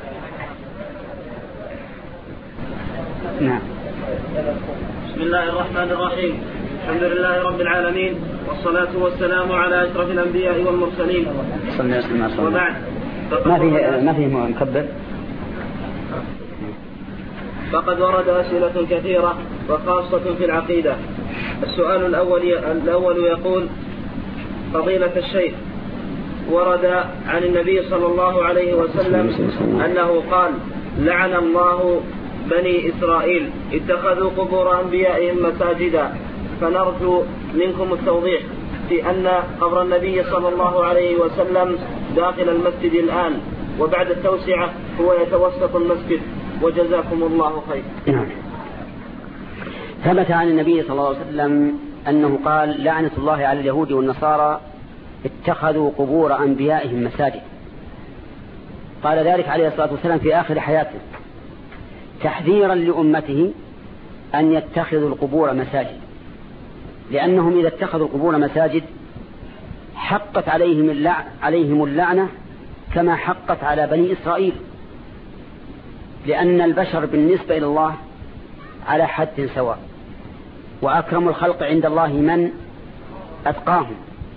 نعم. بسم الله الرحمن الرحيم. الحمد لله رب العالمين، والصلاة والسلام على أشرف الأنبياء والمرسلين. صلى الله عليه وسلم. وبعد، ما فيه ما فيه مكبر. فقد ورد أسئلة كثيرة وخاصة في العقيدة. السؤال الأول الأول يقول: فضيلة الشيخ، ورد عن النبي صلى الله عليه وسلم أنه قال: لعن الله بني إسرائيل اتخذوا قبور أنبيائهم مساجدا، فنرجو منكم التوضيح في أن قبر النبي صلى الله عليه وسلم داخل المسجد الآن، وبعد التوسعة هو يتوسط المسجد، وجزاكم الله خير. نعم. ثبت عن النبي صلى الله عليه وسلم أنه قال: لعنة الله على اليهود والنصارى اتخذوا قبور أنبيائهم مساجد. قال ذلك عليه الصلاة والسلام في آخر حياته تحذيرا لأمته أن يتخذوا القبور مساجد، لأنهم إذا اتخذوا القبور مساجد حقت عليهم اللعنة, عليهم اللعنة كما حقت على بني إسرائيل، لأن البشر بالنسبة إلى الله على حد سواء، وأكرم الخلق عند الله من أتقاهم.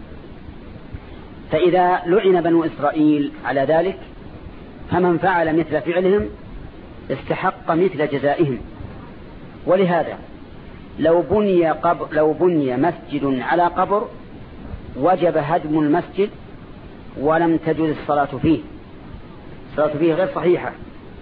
فإذا لعن بنو إسرائيل على ذلك فمن فعل مثل فعلهم استحق مثل جزائهم. ولهذا لو بني, قبر لو بني مسجد على قبر وجب هدم المسجد ولم تجوز الصلاة فيه، الصلاة فيه غير صحيحة.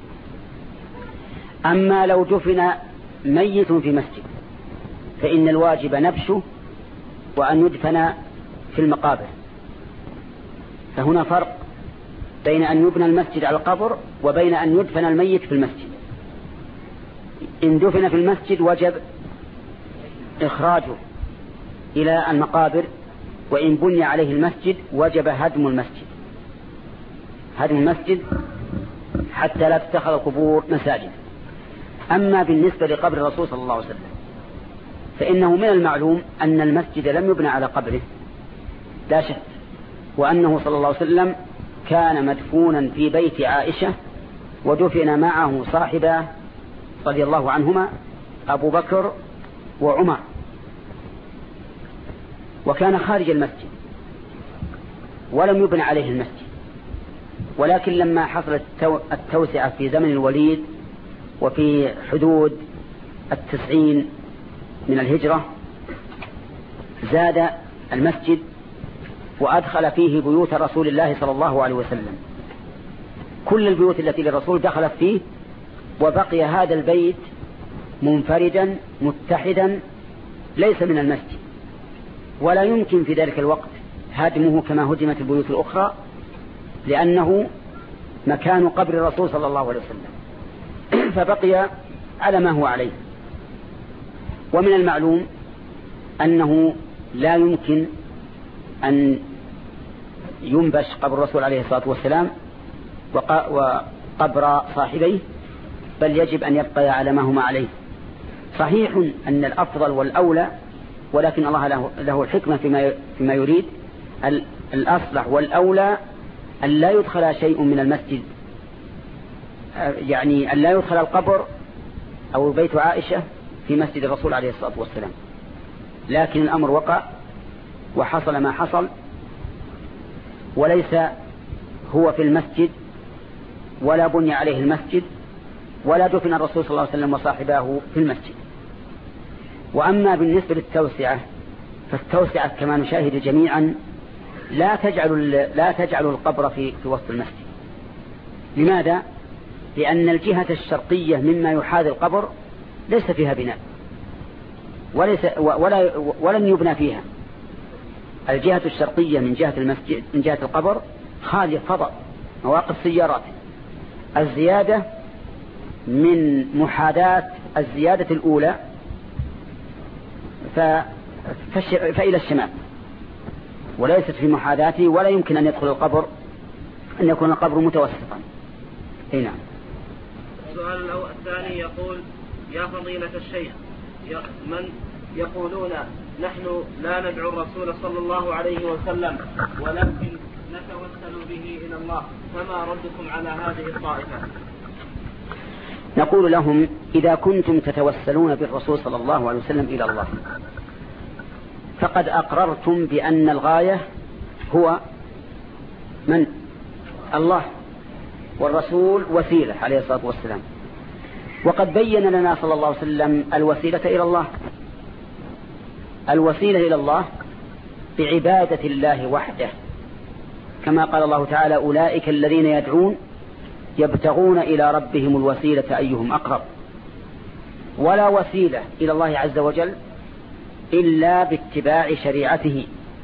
أما لو دفن ميت في مسجد فإن الواجب نبشه وأن يدفن في المقابر. فهنا فرق بين أن يبنى المسجد على القبر وبين أن يدفن الميت في المسجد. إن دفن في المسجد وجب إخراجه إلى المقابر، وإن بني عليه المسجد وجب هدم المسجد هدم المسجد حتى لا تتخذ القبور مساجد. أما بالنسبة لقبر الرسول صلى الله عليه وسلم فإنه من المعلوم أن المسجد لم يبنى على قبره لا شك، وأنه صلى الله عليه وسلم كان مدفونا في بيت عائشة ودفن معه صاحبه رضي الله عنهما أبو بكر وعمر، وكان خارج المسجد ولم يبنى عليه المسجد. ولكن لما حصلت التوسعة في زمن الوليد وفي حدود التسعين من الهجرة زاد المسجد وأدخل فيه بيوت رسول الله صلى الله عليه وسلم، كل البيوت التي للرسول دخلت فيه، وبقي هذا البيت منفردا متحدا ليس من المسجد، ولا يمكن في ذلك الوقت هدمه كما هدمت البيوت الأخرى، لأنه مكان قبر الرسول صلى الله عليه وسلم، فبقي على ما هو عليه. ومن المعلوم أنه لا يمكن أن ينبش قبر الرسول عليه الصلاة والسلام وقبر صاحبيه، بل يجب أن يبقى على ما هما عليه. صحيح أن الأفضل والأولى، ولكن الله له, له الحكمة فيما, فيما يريد، الأصلح والأولى أن لا يدخل شيء من المسجد، يعني أن لا يدخل القبر أو بيت عائشة في مسجد الرسول عليه الصلاة والسلام. لكن الأمر وقع وحصل ما حصل، وليس هو في المسجد ولا بني عليه المسجد ولا دفن الرسول صلى الله عليه وسلم وصاحبه في المسجد. وأما بالنسبة للتوسعة فالتوسعة كما نشاهد جميعا لا تجعل لا تجعل القبر في في وسط المسجد. لماذا؟ لأن الجهة الشرقية مما يحاذي القبر ليس فيها بناء وليس ولا ولن يبنى فيها. الجهة الشرقية من جهة المسجد من جهة القبر خالية فضاء مواقف سيارات. الزيادة من محاذاة الزيادة الأولى فإلى الشمال، وليست في محاذاته، ولا يمكن أن يدخل القبر أن يكون القبر متوسطا. هنا السؤال الثاني يقول: يا فضيلة الشيخ، من يقولون نحن لا ندعو الرسول صلى الله عليه وسلم ولكن نتوسل به إلى الله، فما ردكم على هذه الطائفة؟ نقول لهم: إذا كنتم تتوسلون بالرسول صلى الله عليه وسلم إلى الله فقد أقررتم بأن الغاية هو من؟ الله، والرسول وسيلة عليه الصلاة والسلام. وقد بين لنا صلى الله عليه وسلم الوسيلة إلى الله، الوسيلة إلى الله بعبادة الله وحده، كما قال الله تعالى: أولئك الذين يدعون يبتغون إلى ربهم الوسيلة أيهم أقرب. ولا وسيلة إلى الله عز وجل إلا باتباع شريعته،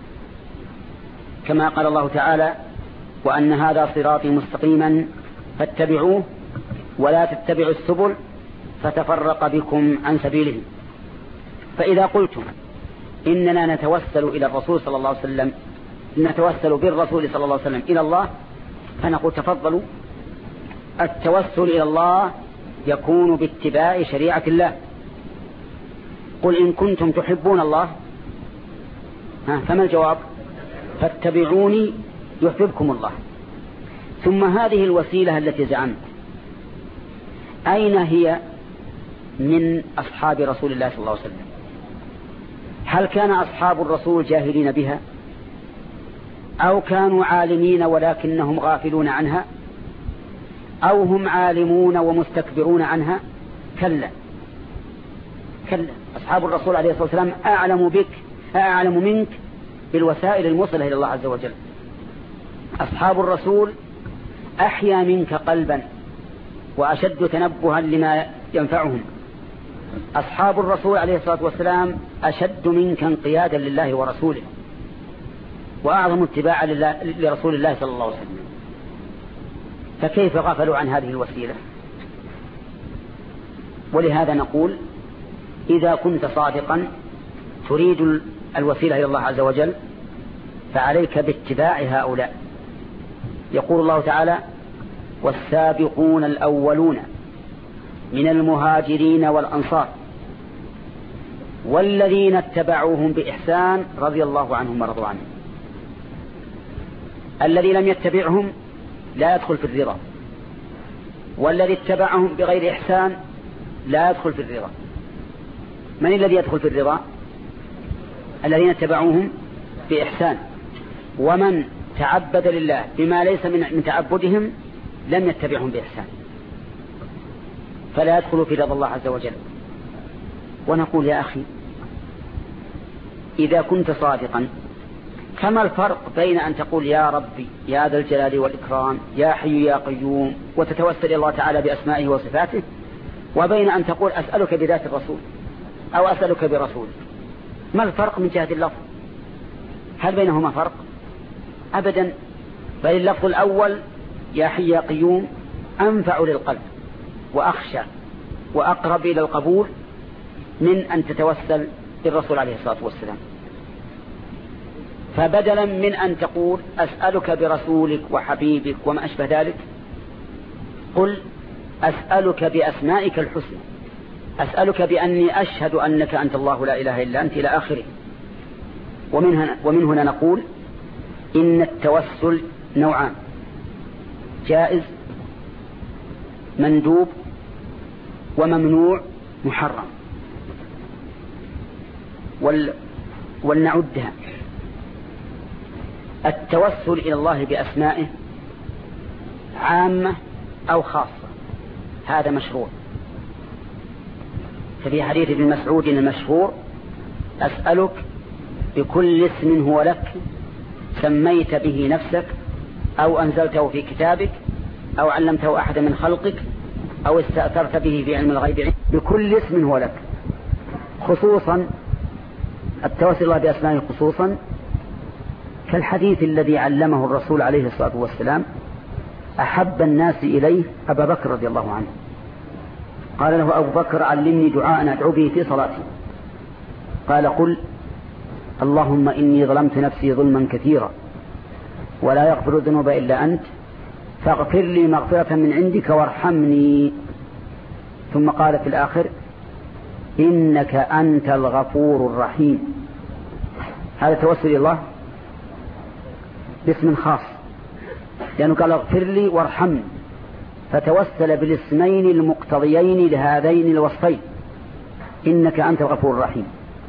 كما قال الله تعالى: وأن هذا صراطي مستقيما فاتبعوه ولا تتبعوا السبل فتفرق بكم عن سبيله. فإذا قلتم إننا نتوسل إلى الرسول صلى الله عليه وسلم، نتوسل بالرسول صلى الله عليه وسلم إلى الله، فنقول: تفضلوا التوسل إلى الله يكون باتباع شريعة الله. قل إن كنتم تحبون الله ها فما الجواب؟ فاتبعوني يحببكم الله. ثم هذه الوسيلة التي زعمت أين هي من أصحاب رسول الله صلى الله عليه وسلم؟ هل كان أصحاب الرسول جاهلين بها أو كانوا عالمين ولكنهم غافلون عنها أو هم عالمون ومستكبرون عنها؟ كلا كلا، أصحاب الرسول عليه الصلاة والسلام أعلم بك أعلم منك بالوسائل الموصلة إلى الله عز وجل. أصحاب الرسول أحيا منك قلبا وأشد تنبها لما ينفعهم. أصحاب الرسول عليه الصلاة والسلام أشد منك انقيادا لله ورسوله وأعظم اتباعا لرسول الله صلى الله عليه وسلم. فكيف غفلوا عن هذه الوسيلة؟ ولهذا نقول إذا كنت صادقا تريد الوسيلة إلى الله عز وجل فعليك باتباع هؤلاء. يقول الله تعالى والسابقون الأولون من المهاجرين والأنصار والذين اتبعوهم بإحسان رضي الله عنهم ورضوا عنه. الذي لم يتبعهم لا يدخل في الرضا، والذي اتبعهم بغير إحسان لا يدخل في الرضا. من الذي يدخل في الرضا؟ الذين اتبعوهم بإحسان. ومن تعبد لله بما ليس من تعبدهم لم يتبعهم بإحسان فلا يدخل في رضا الله عز وجل. ونقول يا أخي إذا كنت صادقا فما الفرق بين أن تقول يا ربي يا ذا الجلال والإكرام يا حي يا قيوم وتتوسل الله تعالى بأسمائه وصفاته وبين أن تقول أسألك بذات الرسول أو أسألك برسول؟ ما الفرق من جهة اللفظ؟ هل بينهما فرق؟ أبدا. بل اللفظ الأول يا حي يا قيوم أنفع للقلب وأخشى وأقرب إلى القبول من أن تتوسل بالرسول عليه الصلاة والسلام. فبدلا من أن تقول أسألك برسولك وحبيبك وما أشبه ذلك قل أسألك بأسمائك الحسنى، أسألك بأني أشهد أنك أنت الله لا إله إلا أنت إلى آخره. ومن, ومن هنا نقول إن التوسل نوعان: جائز مندوب وممنوع محرم. وال ولنعدها. التوسل إلى الله بأسمائه عامة أو خاصة هذا مشروع. ففي حديث ابن مسعود المشهور أسألك بكل اسم هو لك سميت به نفسك أو أنزلته في كتابك أو علمته أحد من خلقك أو استأثرت به في علم الغيب، بكل اسم هو لك. خصوصا التوسل الله بأسمائه خصوصا كالحديث الذي علمه الرسول عليه الصلاة والسلام أحب الناس إليه أبا بكر رضي الله عنه. قال له أبو بكر علمني دعاء أدعو به في صلاتي. قال قل اللهم إني ظلمت نفسي ظلما كثيرا ولا يغفر الذنوب إلا أنت فاغفر لي مغفرة من عندك وارحمني. ثم قال في الآخر إنك أنت الغفور الرحيم. هذا توسل إلى الله باسم خاص لأنه قال اغفر لي وارحمني، فتوسل بالاسمين المقتضيين لهذين الوصفين إنك أنت الغفور الرحيم.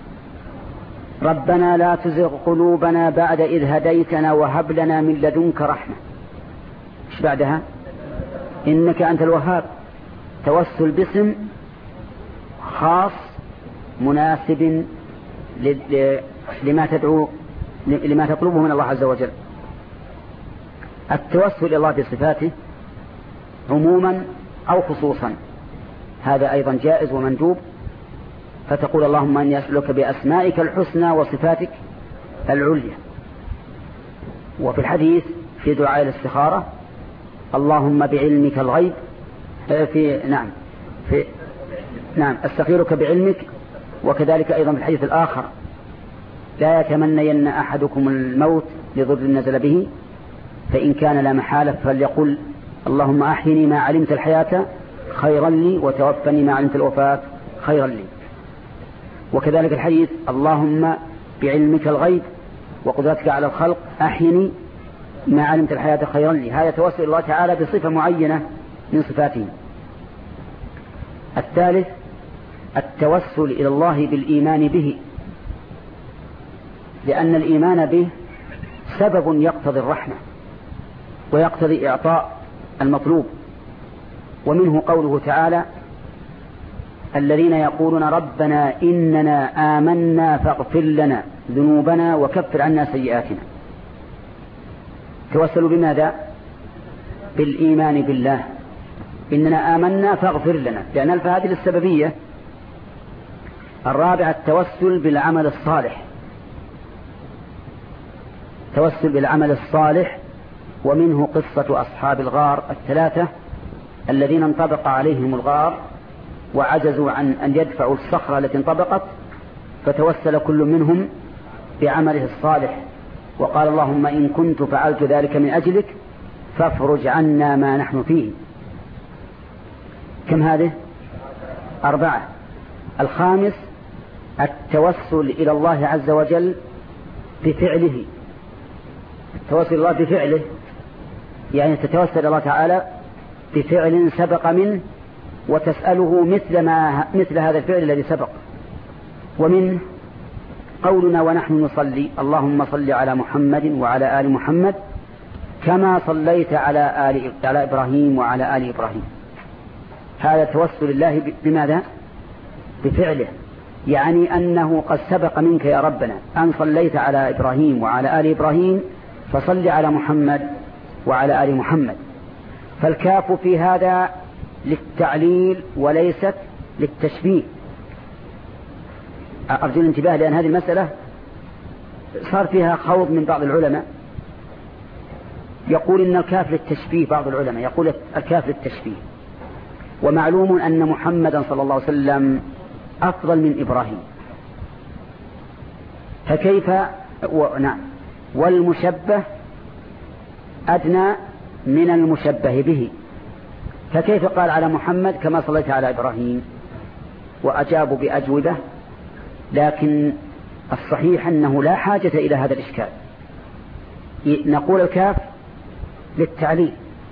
ربنا لا تزغ قلوبنا بعد إذ هديتنا وهب لنا من لدنك رحمة. ايش بعدها؟ إنك أنت الوهاب. توسل باسم خاص مناسب لما تدعو لما تطلبه من الله عز وجل. التوسل إلى الله بصفاته عموما أو خصوصا هذا أيضا جائز ومندوب. فتقول اللهم أني أسألك بأسمائك الحسنى وصفاتك العليا. وفي الحديث في دعاء الاستخارة اللهم بعلمك الغيب في نعم في نعم استخيرك بعلمك. وكذلك أيضا في الحديث الآخر لا يتمنين أحدكم الموت لضر نزل به فإن كان لا محالة فليقل اللهم أحيني ما علمت الحياة خيرا لي وتوفني ما علمت الوفاة خيرا لي. وكذلك الحديث اللهم بعلمك الغيب وقدرتك على الخلق أحيني ما علمت الحياة خيرا لي. هذا توسل الله تعالى بصفة معينة من صفاته. الثالث التوسل إلى الله بالإيمان به، لأن الإيمان به سبب يقتضي الرحمة ويقتضي إعطاء المطلوب. ومنه قوله تعالى الذين يقولون ربنا إننا آمنا فاغفر لنا ذنوبنا وكفر عنا سيئاتنا. توسلوا بماذا؟ بالإيمان بالله، إننا آمنا فاغفر لنا، لأن الف هذه للسببية. الرابع التوسل بالعمل الصالح، توسل بالعمل الصالح. ومنه قصة أصحاب الغار الثلاثة الذين انطبق عليهم الغار وعجزوا عن أن يدفعوا الصخرة التي انطبقت، فتوسل كل منهم بعمله الصالح وقال اللهم إن كنت فعلت ذلك من أجلك فافرج عنا ما نحن فيه. كم هذه؟ أربعة. الخامس التوسل إلى الله عز وجل بفعله، التوسل الله بفعله، يعني تتوسل إلى الله تعالى بفعل سبق منه وتسأله مثل, ما مثل هذا الفعل الذي سبق. ومن قولنا ونحن نصلي اللهم صل على محمد وعلى آل محمد كما صليت على آل على إبراهيم وعلى آل إبراهيم. هذا توسل الله بماذا؟ بفعله، يعني أنه قد سبق منك يا ربنا أن صليت على إبراهيم وعلى آل إبراهيم فصل على محمد وعلى آل محمد. فالكاف في هذا للتعليل وليست للتشبيه. أرجو الانتباه لأن هذه المسألة صار فيها خوض من بعض العلماء، يقول إن الكاف للتشبيه، بعض العلماء يقول الكاف للتشبيه. ومعلوم أن محمدا صلى الله عليه وسلم أفضل من إبراهيم، فكيف و... نعم والمشبه أدنى من المشبه به، فكيف قال على محمد كما صليت على إبراهيم؟ وأجابوا بأجوبة، لكن الصحيح أنه لا حاجة إلى هذا الإشكال. نقول الكاف للتعليل،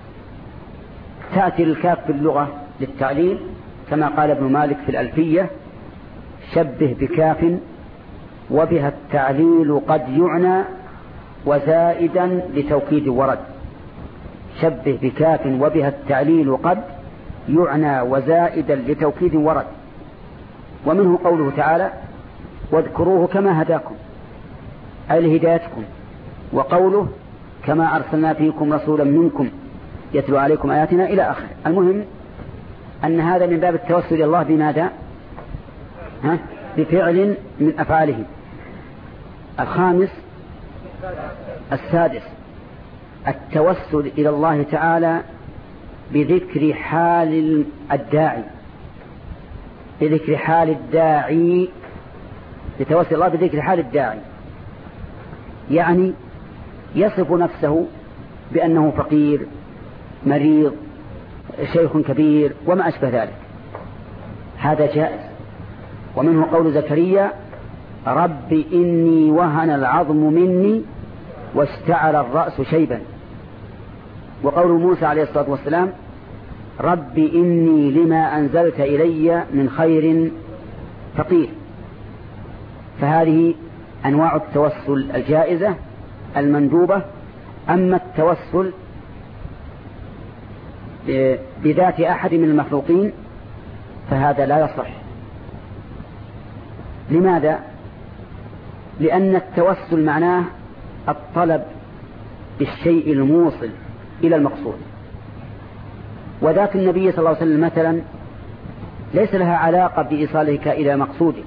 تأتي الكاف في اللغة للتعليل كما قال ابن مالك في الألفية شبه بكاف وبها التعليل قد يعنى وزائدا لتوكيد ورد. شبه بكاف وبها التعليل قد يعنى وزائدا لتوكيد ورد. ومنه قوله تعالى واذكروه كما هداكم أي لهدايتكم، وقوله كما أرسلنا فيكم رسولا منكم يتلو عليكم آياتنا إلى آخر. المهم أن هذا من باب التوسل إلى الله بماذا؟ ها؟ بفعل من أفعاله. الخامس السادس التوسل إلى الله تعالى بذكر حال الداعي، بذكر حال الداعي، يتوسل الله بذكر حال الداعي، يعني يصف نفسه بأنه فقير مريض شيخ كبير وما أشبه ذلك، هذا جائز. ومنه قول زكريا رب إني وهن العظم مني واشتعل الرأس شيبا. وقول موسى عليه الصلاة والسلام رب إني لما أنزلت إلي من خير فقير. فهذه أنواع التوسل الجائزة المندوبة. أما التوسل بذات أحد من المخلوقين فهذا لا يصح. لماذا؟ لأن التوسل معناه الطلب بالشيء الموصل إلى المقصود، وذات النبي صلى الله عليه وسلم مثلا ليس لها علاقة بإيصالك إلى مقصودك،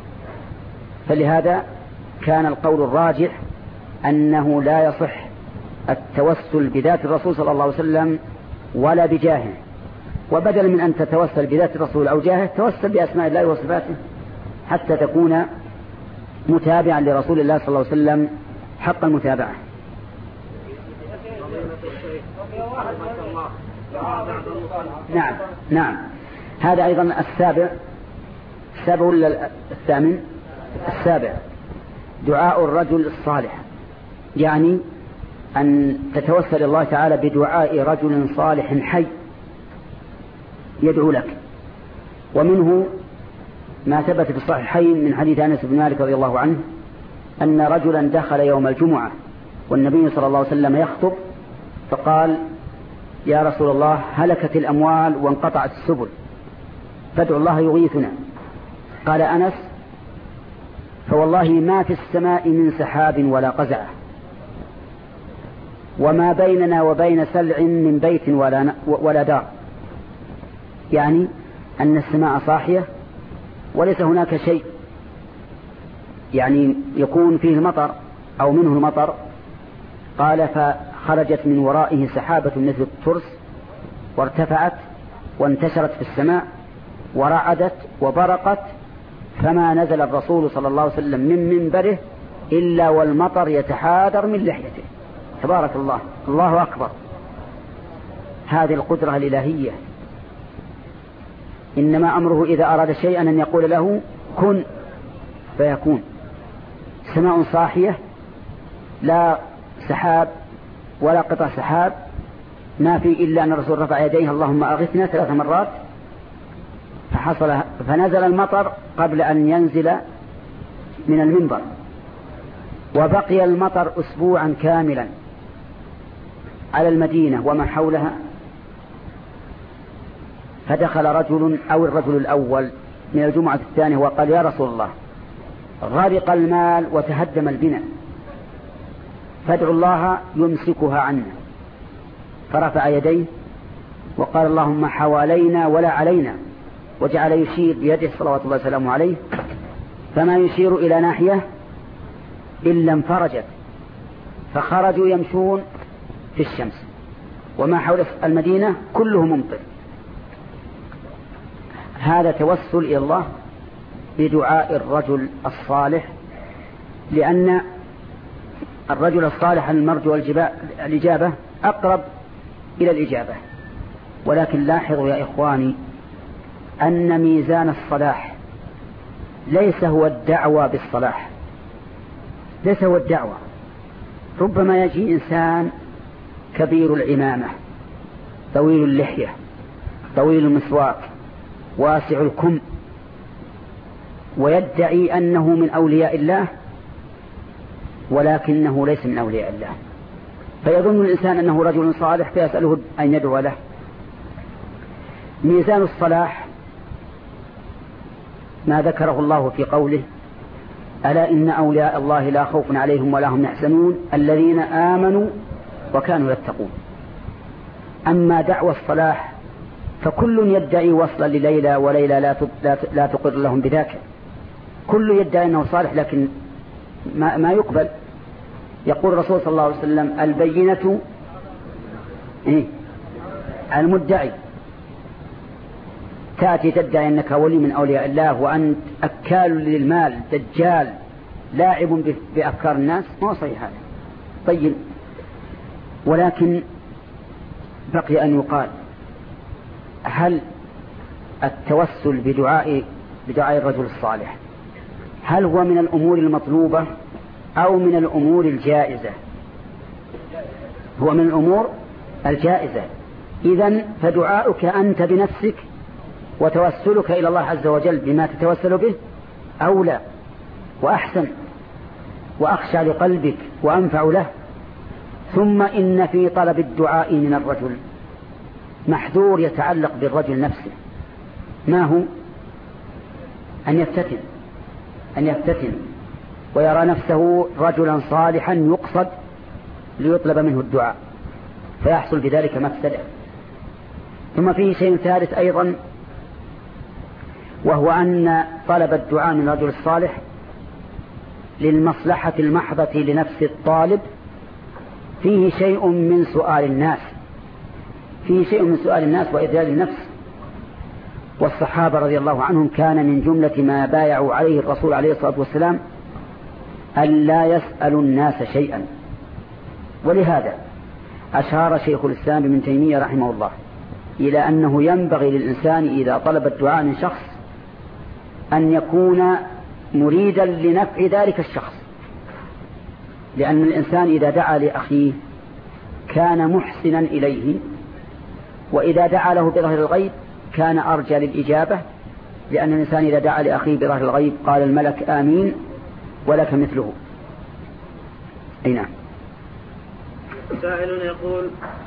فلهذا كان القول الراجح أنه لا يصح التوسل بذات الرسول صلى الله عليه وسلم ولا بجاهه. وبدلا من أن تتوسل بذات الرسول أو جاهه توسل بأسماء الله وصفاته حتى تكون متابعا لرسول الله صلى الله عليه وسلم حق المتابعة. نعم نعم. هذا أيضا السابع. السابع ولا الثامن؟ السابع. دعاء الرجل الصالح، يعني أن تتوسل الله تعالى بدعاء رجل صالح حي يدعو لك. ومنه ما ثبت في الصحيحين من حديث أنس بن مالك رضي الله عنه أن رجلا دخل يوم الجمعة والنبي صلى الله عليه وسلم يخطب، فقال: يا رسول الله، هلكت الأموال وانقطعت السبل، فادعو الله يغيثنا. قال أنس: فوالله ما في السماء من سحاب ولا قزعة، وما بيننا وبين سلع من بيت ولا, ولا دار. يعني أن السماء صاحية وليس هناك شيء يعني يكون فيه المطر أو منه المطر. قال: فخرجت من ورائه سحابة مثل الترس وارتفعت وانتشرت في السماء ورعدت وبرقت، فما نزل الرسول صلى الله عليه وسلم من منبره إلا والمطر يتحادر من لحيته. تبارك الله، الله أكبر. هذه القدرة الإلهية. إنما أمره إذا أراد شيئا أن يقول له كن فيكون. سماء صاحية، لا سحاب ولا قطع سحاب، ما في إلا أن الرسول رفع يديه: اللهم أغثنا ثلاث مرات، فحصل فنزل المطر قبل أن ينزل من المنبر، وبقي المطر أسبوعا كاملا على المدينة وما حولها. فدخل رجل أو الرجل الأول من الجمعة الثانية وقال: يا رسول الله، غرق المال وتهدم البناء، فادعوا الله يمسكها عنا. فرفع يديه وقال: اللهم حوالينا ولا علينا، وجعل يشير بيده صلوات الله وسلامه عليه، فما يشير إلى ناحية إلا انفرجت، فخرجوا يمشون في الشمس وما حول المدينة كله ممطر. هذا توسل إلى الله بدعاء الرجل الصالح، لأن الرجل الصالح المرجو الإجابة أقرب إلى الإجابة. ولكن لاحظوا يا إخواني أن ميزان الصلاح ليس هو الدعوة بالصلاح، ليس هو الدعوة. ربما يجي إنسان كبير العمامة، طويل اللحية، طويل المسواك، واسع الكم، ويدعي أنه من أولياء الله، ولكنه ليس من أولياء الله، فيظن الإنسان أنه رجل صالح فيسأله أن يدعو له. ميزان الصلاح ما ذكره الله في قوله: ألا إن أولياء الله لا خوف عليهم ولا هم يحزنون الذين آمنوا وكانوا يتقون. أما دعوى الصلاح فكل يدعي وصلا لليلى، وليلى لا تقر لهم بذاك. كل يدعي أنه صالح لكن ما, ما يقبل. يقول الرسول صلى الله عليه وسلم: البينة إيه؟ على المدعي. تأتي تدعي أنك ولي من أولياء الله وأنت أكال للمال، دجال، لاعب بأفكار الناس، ما صحيح هذا. طيب، ولكن بقي أن يقال: هل التوسل بدعاء بدعاء الرجل الصالح هل هو من الأمور المطلوبة أو من الأمور الجائزة؟ هو من الأمور الجائزة. إذن فدعاؤك أنت بنفسك وتوسلك إلى الله عز وجل بما تتوسل به أولى وأحسن وأخشى لقلبك وأنفع له. ثم إن في طلب الدعاء من الرجل محذور يتعلق بالرجل نفسه. ما هو؟ أن يفتتن أن يفتتن ويرى نفسه رجلا صالحا يقصد ليطلب منه الدعاء، فيحصل بذلك مفسدة. ثم فيه شيء ثالث أيضا، وهو أن طلب الدعاء من الرجل الصالح للمصلحة المحضة لنفس الطالب فيه شيء من سؤال الناس فيه شيء من سؤال الناس وإذلال النفس. والصحابة رضي الله عنهم كان من جملة ما بايعوا عليه الرسول عليه الصلاة والسلام أن لا يسألوا الناس شيئا. ولهذا أشار شيخ الإسلام ابن تيمية رحمه الله إلى أنه ينبغي للإنسان إذا طلب الدعاء من شخص أن يكون مريدا لنفع ذلك الشخص، لأن الإنسان إذا دعا لأخيه كان محسنا إليه، وإذا دعا له بظهر الغيب كان أرجى للإجابة، لأن الإنسان إذا دعا لأخيه بظهر الغيب قال الملك آمين ولك مثله. أي نعم. سائل يقول: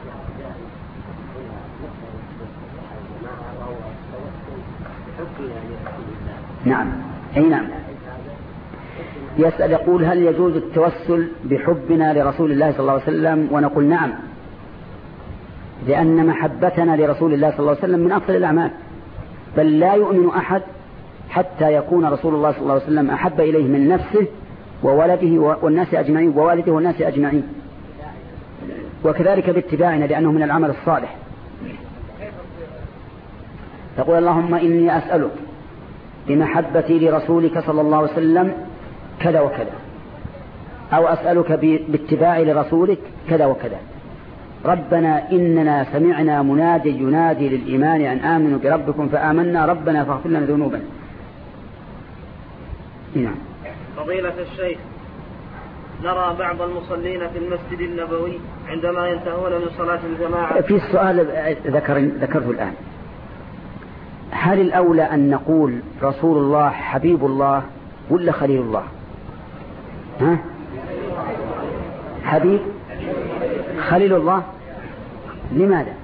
نعم. أي نعم. يسأل يقول: هل يجوز التوسل بحبنا لرسول الله صلى الله عليه وسلم؟ ونقول نعم، لأن محبتنا لرسول الله صلى الله عليه وسلم من أفضل الأعمال، بل لا يؤمن أحد حتى يكون رسول الله صلى الله عليه وسلم أحب إليه من نفسه وولده والناس أجمعين ووالده والناس أجمعين، وكذلك باتباعنا لأنه من العمل الصالح. تقول: اللهم إني أسألك بمحبتي لرسولك صلى الله عليه وسلم كذا وكذا، أو أسألك باتباعي لرسولك كذا وكذا. ربنا إننا سمعنا منادي ينادي للإيمان أن آمنوا بربكم فآمنا ربنا فاغفر لنا ذنوبنا. نعم. فضيلة الشيخ، نرى بعض المصلين في المسجد النبوي عندما ينتهون من صلاة الجماعة. في السؤال ذكر ذكرته الآن، هل الأولى أن نقول رسول الله حبيب الله ولا خليل الله؟ ها؟ حبيب خليل الله. لماذا؟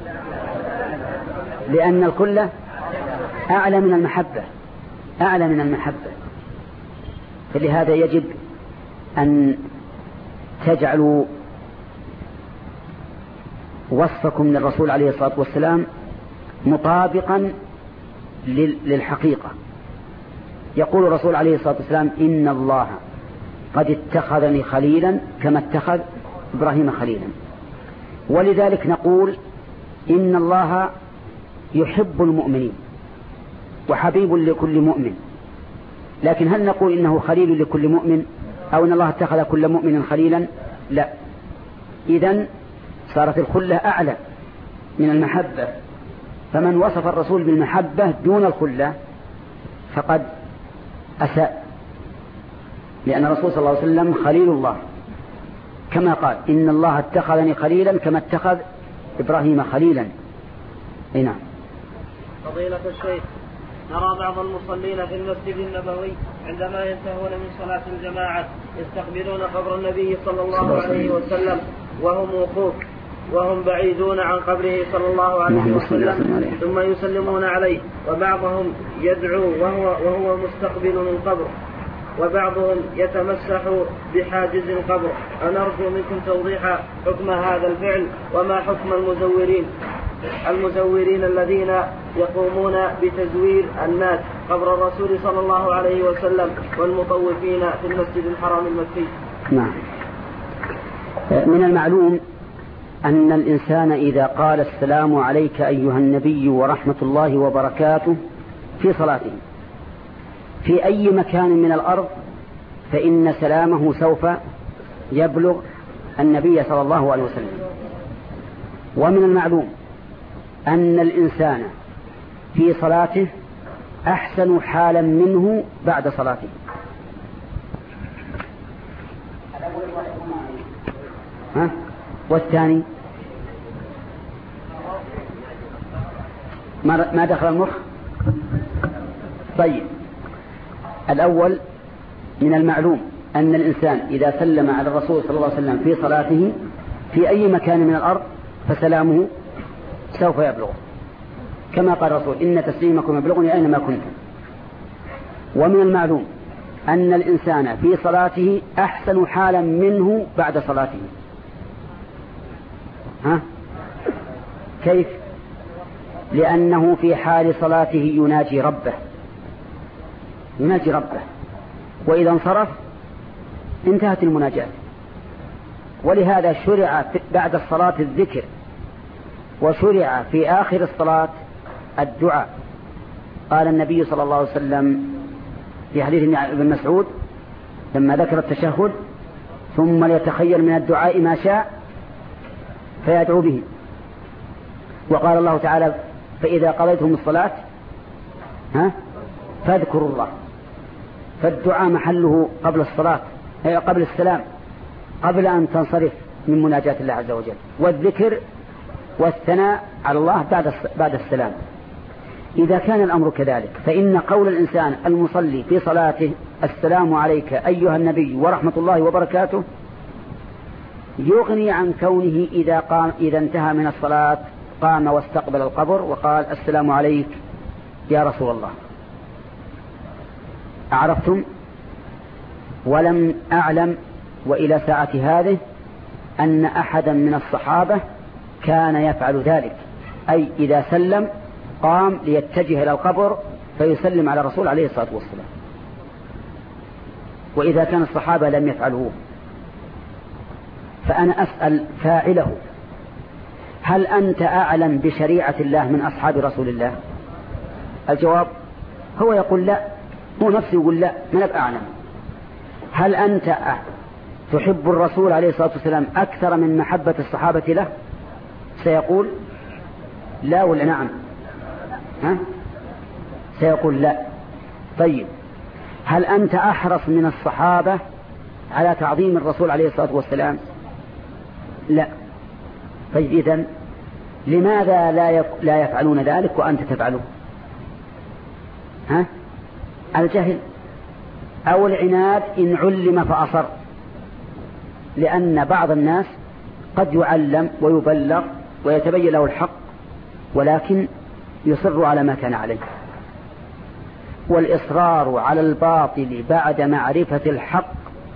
لأن الكل أعلى من المحبة، أعلى من المحبة، فلهذا يجب أن تجعلوا وصفكم للرسول عليه الصلاة والسلام مطابقا للحقيقة. يقول الرسول عليه الصلاة والسلام: إن الله قد اتخذني خليلا كما اتخذ إبراهيم خليلا. ولذلك نقول إن الله يحب المؤمنين وحبيب لكل مؤمن، لكن هل نقول إنه خليل لكل مؤمن أو إن الله اتخذ كل مؤمن خليلا؟ لا. إذن صارت الخلة أعلى من المحبة، فمن وصف الرسول بالمحبة دون الخلة فقد أساء، لأن الرسول صلى الله عليه وسلم خليل الله كما قال: إن الله اتخذني خليلا كما اتخذ إبراهيم خليلا. أي نعم. فضيلة الشيخ، نرى بعض المصلين في المسجد النبوي عندما ينتهون من صلاة الجماعة يستقبلون قبر النبي صلى الله عليه وسلم وهم وقوف، وهم بعيدون عن قبره صلى الله عليه وسلم، ثم يسلمون عليه، وبعضهم يدعو وهو, وهو مستقبل القبر، وبعضهم يتمسح بحاجز القبر. أنرجو منكم توضيح حكم هذا الفعل، وما حكم المزورين المزورين الذين يقومون بتزوير الناس قبر الرسول صلى الله عليه وسلم والمطوفين في المسجد الحرام المكي. نعم. من المعلوم أن الإنسان إذا قال السلام عليك أيها النبي ورحمة الله وبركاته في صلاته في أي مكان من الأرض فإن سلامه سوف يبلغ النبي صلى الله عليه وسلم. ومن المعلوم أن الإنسان في صلاته أحسن حالا منه بعد صلاته. ها؟ والثاني ما دخل المخ. طيب، الأول من المعلوم أن الإنسان إذا سلم على الرسول صلى الله عليه وسلم في صلاته في أي مكان من الأرض فسلامه سوف يبلغ، كما قال الرسول: إن تسليمكم يبلغني أينما كنتم. ومن المعلوم أن الإنسان في صلاته أحسن حالا منه بعد صلاته. ها؟ كيف؟ لأنه في حال صلاته يناجي ربه يناجي ربه وإذا انصرف انتهت المناجاة. ولهذا شرع بعد الصلاة الذكر، وشرع في آخر الصلاة الدعاء. قال النبي صلى الله عليه وسلم في حديث ابن مسعود لما ذكر التشهد: ثم ليتخير من الدعاء ما شاء فيدعو به. وقال الله تعالى فإذا قضيتم الصلاة ها فاذكروا الله. فالدعاء محله قبل الصلاة قبل السلام، قبل أن تنصرف من مناجاة الله عز وجل، والذكر والثناء على الله بعد بعد السلام. إذا كان الأمر كذلك فإن قول الإنسان المصلي في صلاته السلام عليك أيها النبي ورحمة الله وبركاته يغني عن كونه إذا قام إذا انتهى من الصلاة قام واستقبل القبر وقال السلام عليك يا رسول الله. أعرفتم؟ ولم أعلم وإلى ساعة هذه أن أحدا من الصحابة كان يفعل ذلك، أي إذا سلم قام ليتجه إلى القبر فيسلم على الرسول عليه الصلاة والسلام. وإذا كان الصحابة لم يفعلوه فأنا أسأل فاعله هل أنت أعلم بشريعة الله من أصحاب رسول الله؟ الجواب هو يقول لا، هو نفسه يقول لا، من أبقى أعلم. هل أنت تحب الرسول عليه الصلاة والسلام أكثر من محبة الصحابة له؟ سيقول لا ولا نعم؟ ها؟ سيقول لا. طيب هل أنت أحرص من الصحابة على تعظيم الرسول عليه الصلاة والسلام؟ لا. طيب إذن لماذا لا لا يفعلون ذلك وأنت تفعله؟ ها؟ الجهل أو العناد إن علم فأصر، لأن بعض الناس قد يعلم ويبلغ ويتبين له الحق ولكن يصر على ما كان عليه. والإصرار على الباطل بعد معرفة الحق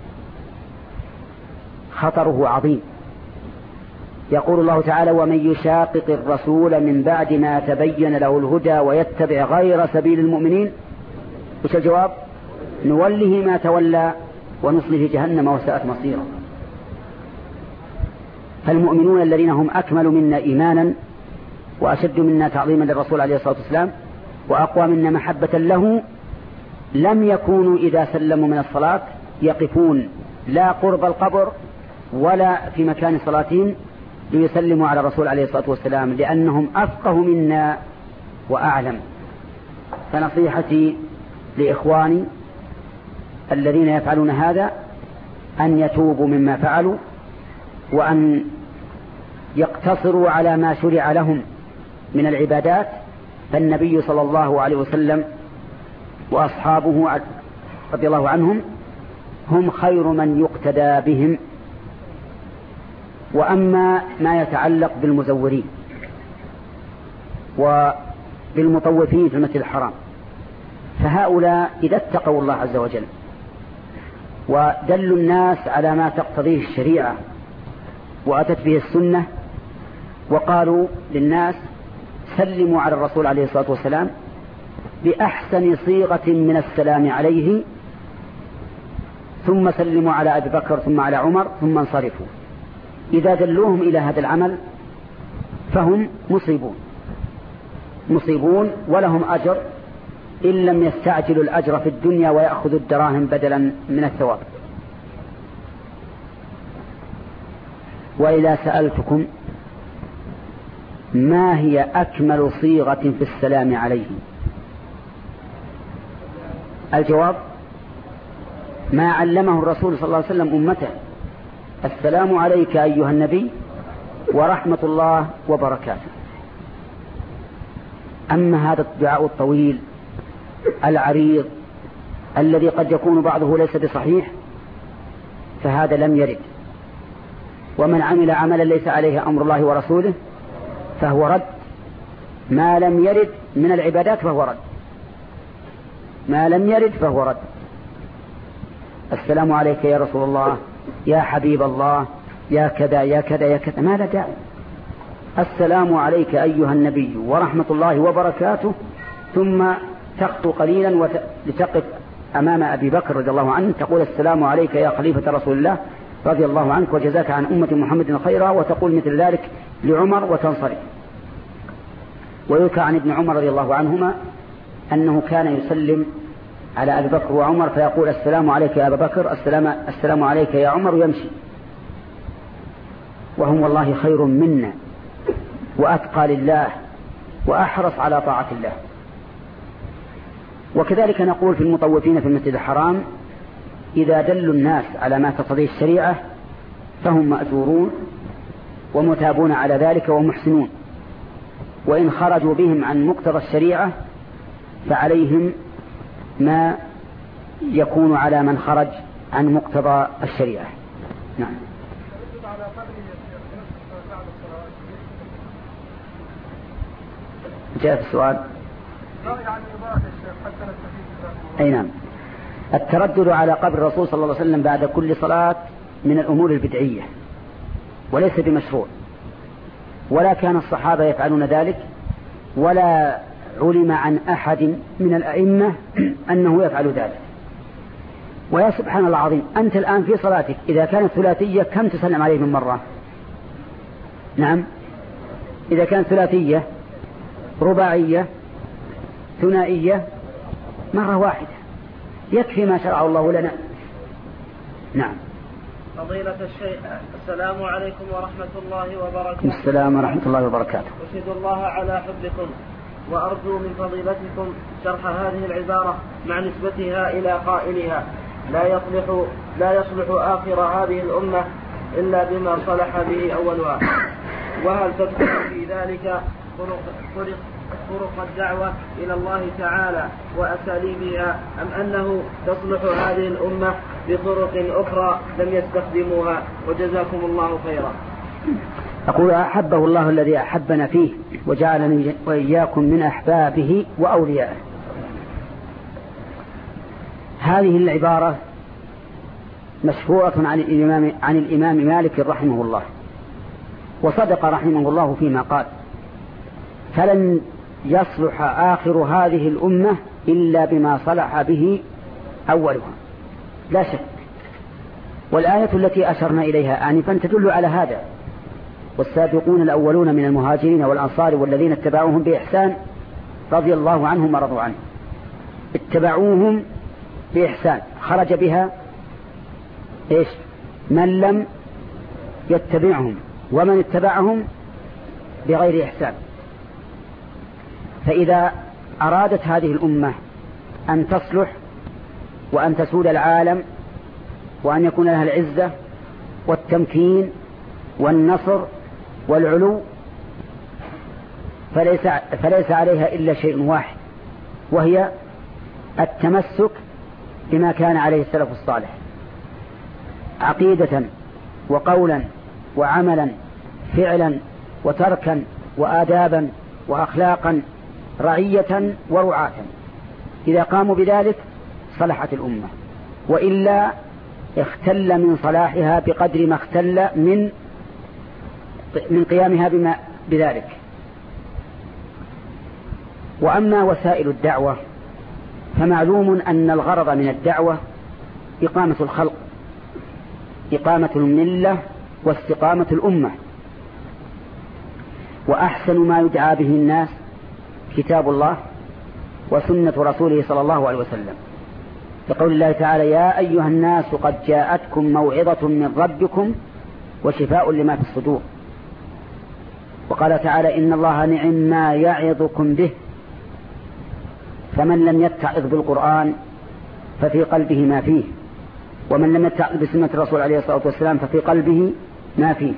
خطره عظيم. يقول الله تعالى ومن يشاقق الرسول من بعد ما تبين له الهدى ويتبع غير سبيل المؤمنين وش الجواب؟ نوله ما تولى ونصله جهنم وساءت مصيرا. فالمؤمنون الذين هم أكمل منا إيمانا وأشد منا تعظيما للرسول عليه الصلاة والسلام وأقوى منا محبة له لم يكونوا إذا سلموا من الصلاة يقفون لا قرب القبر ولا في مكان صلاتهم ليسلموا على الرسول عليه الصلاة والسلام، لأنهم أفقه منا وأعلم. فنصيحتي لإخواني الذين يفعلون هذا أن يتوبوا مما فعلوا وأن يقتصروا على ما شرع لهم من العبادات. فالنبي صلى الله عليه وسلم وأصحابه رضي الله عنهم هم خير من يقتدى بهم. وأما ما يتعلق بالمزورين وبالمطوفين في المسجد الحرام فهؤلاء إذا اتقوا الله عز وجل ودلوا الناس على ما تقتضيه الشريعة وأتت به السنة وقالوا للناس سلموا على الرسول عليه الصلاة والسلام بأحسن صيغة من السلام عليه ثم سلموا على أبي بكر ثم على عمر ثم انصرفوا، إذا دلوهم إلى هذا العمل فهم مصيبون مصيبون ولهم أجر إن لم يستعجلوا الأجر في الدنيا ويأخذوا الدراهم بدلا من الثواب. وإذا سألتكم ما هي أكمل صيغة في السلام عليه؟ الجواب ما علمه الرسول صلى الله عليه وسلم أمته: السلام عليك أيها النبي ورحمة الله وبركاته. أما هذا الدعاء الطويل العريض الذي قد يكون بعضه ليس بصحيح فهذا لم يرد. ومن عمل عملا ليس عليه أمر الله ورسوله فهو رد. ما لم يرد من العبادات فهو رد، ما لم يرد فهو رد. السلام عليك يا رسول الله، يا حبيب الله، يا كذا يا كذا يا كذا، ما لا داعي. السلام عليك أيها النبي ورحمة الله وبركاته، ثم تخطو قليلا لتقف أمام أبي بكر رضي الله عنه تقول السلام عليك يا خليفة رسول الله رضي الله عنك وجزاك عن أمة محمد خيرا، وتقول مثل ذلك لعمر وتنصرف. ويذكر عن ابن عمر رضي الله عنهما أنه كان يسلم على أبي بكر وعمر فيقول السلام عليك يا أبا بكر، السلام, السلام عليك يا عمر، ويمشي. وهم والله خير منا وأتقى لله وأحرص على طاعة الله. وكذلك نقول في المطوفين في المسجد الحرام إذا دلوا الناس على ما تقتضيه الشريعة فهم مأجورون ومتابون على ذلك ومحسنون، وإن خرجوا بهم عن مقتضى الشريعة فعليهم ما يكون على من خرج عن مقتضى الشريعة. نعم. جاء في السؤال. أي نعم. التردد على قبر الرسول صلى الله عليه وسلم بعد كل صلاة من الأمور البدعية وليس بمشروع، ولا كان الصحابة يفعلون ذلك، ولا علم عن أحد من الأئمة أنه يفعل ذلك. ويا سبحان الله العظيم، أنت الآن في صلاتك إذا كانت ثلاثية كم تسلم عليه من مرة؟ نعم، إذا كانت ثلاثية، رباعية، ثنائية، مرة واحدة يكفي ما شرع الله لنا. نعم. فضيلة الشيخ، السلام عليكم ورحمة الله وبركاته. السلام ورحمة الله وبركاته. أشهد الله على حبكم وأرجو من فضيلتكم شرح هذه العبارة مع نسبتها إلى قائلها: لا يصلح لا يصلح آخر هذه الأمة إلا بما صلح به أولها. وهل تدخل في ذلك طرق, طرق, طرق الدعوة إلى الله تعالى وأساليبها، أم أنه تصلح هذه الأمة بطرق أخرى لم يستخدموها؟ وجزاكم الله خيرا. أقول: أحبه الله الذي أحبنا فيه وجعلني وإياكم من أحبابه وأوليائه. هذه العبارة مشهورة عن الإمام, عن الإمام مالك رحمه الله، وصدق رحمه الله فيما قال: فلن يصلح آخر هذه الأمة إلا بما صلح به أولها، لا شك. والآية التي أشرنا إليها آنفا تدل على هذا: والسابقون الأولون من المهاجرين والأنصار والذين اتبعوهم بإحسان رضي الله عنهم ورضوا عنه. اتبعوهم بإحسان خرج بها إيش؟ من لم يتبعهم ومن اتبعهم بغير إحسان. فإذا أرادت هذه الأمة أن تصلح وأن تسود العالم وأن يكون لها العزة والتمكين والنصر والعلو، فليس, فليس عليها إلا شيء واحد، وهي التمسك بما كان عليه السلف الصالح عقيدة وقولا وعملا، فعلا وتركا وآدابا وأخلاقا، رعية ورعاة. إذا قاموا بذلك صلحت الأمة، وإلا اختل من صلاحها بقدر ما اختل من من قيامها بما بذلك. وأما وسائل الدعوة فمعلوم أن الغرض من الدعوة إقامة الخلق، إقامة الملة واستقامة الأمة. وأحسن ما يدعى به الناس كتاب الله وسنة رسوله صلى الله عليه وسلم، لقول الله تعالى: يا أيها الناس قد جاءتكم موعظة من ربكم وشفاء لما في الصدور. وقال تعالى: إن الله نعم ما يعظكم به. فمن لم يتعظ بالقرآن ففي قلبه ما فيه، ومن لم يتعظ بسنة الرسول عليه الصلاة والسلام ففي قلبه ما فيه.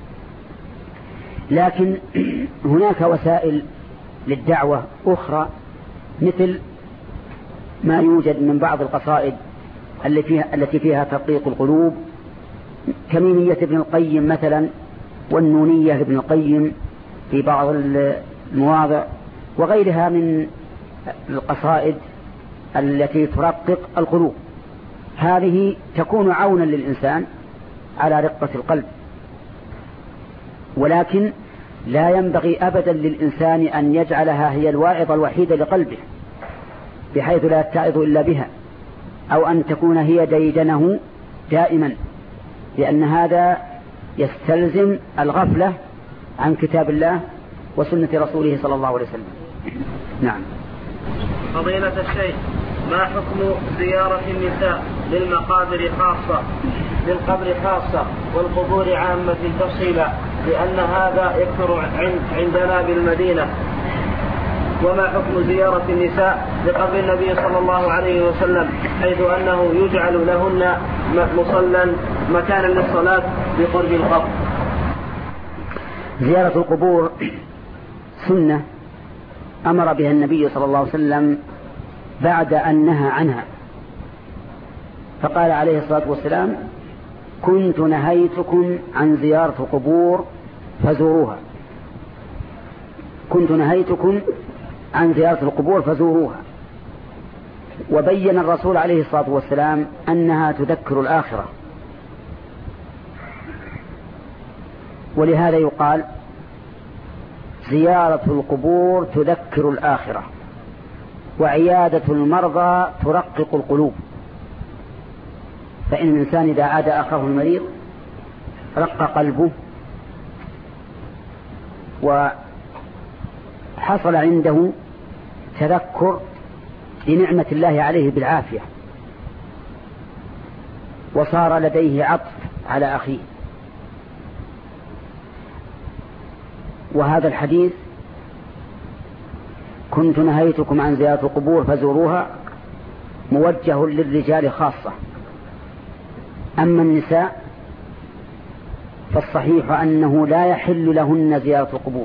لكن هناك وسائل للدعوة أخرى، مثل ما يوجد من بعض القصائد التي فيها, التي فيها ترقيق القلوب، كميمية ابن القيم مثلا، والنونية لابن القيم في بعض المواضع، وغيرها من القصائد التي ترقق القلوب. هذه تكون عونا للإنسان على رقة القلب، ولكن لا ينبغي أبدا للإنسان أن يجعلها هي الواعظة الوحيدة لقلبه بحيث لا يتعظ إلا بها، أو أن تكون هي ديدنه دائما، لأن هذا يستلزم الغفلة عن كتاب الله وسنة رسوله صلى الله عليه وسلم. نعم. فضيلة الشيخ، ما حكم زيارة النساء للمقابر خاصة للقبر خاصة والقبور عامة تفصيلا، لأن هذا يكثر عندنا بالمدينة. وما حكم زيارة النساء لقبر النبي صلى الله عليه وسلم حيث أنه يجعل لهن مصلى مكانا للصلاة بقرب القبر؟ زيارة القبور سنة أمر بها النبي صلى الله عليه وسلم بعد أن نهى عنها، فقال عليه الصلاة والسلام: كنت نهيتكم عن زيارة القبور فزوروها كنت نهيتكم عن زيارة القبور فزوروها وبين الرسول عليه الصلاة والسلام أنها تذكر الآخرة، ولهذا يقال زيارة القبور تذكر الآخرة، وعيادة المرضى ترقق القلوب. فإن الإنسان إذا عاد أخاه المريض رق قلبه وحصل عنده تذكر لنعمة الله عليه بالعافية، وصار لديه عطف على أخيه. وهذا الحديث كنت نهيتكم عن زيارة القبور فزوروها موجه للرجال خاصة، أما النساء فالصحيح أنه لا يحل لهن زيارة القبور،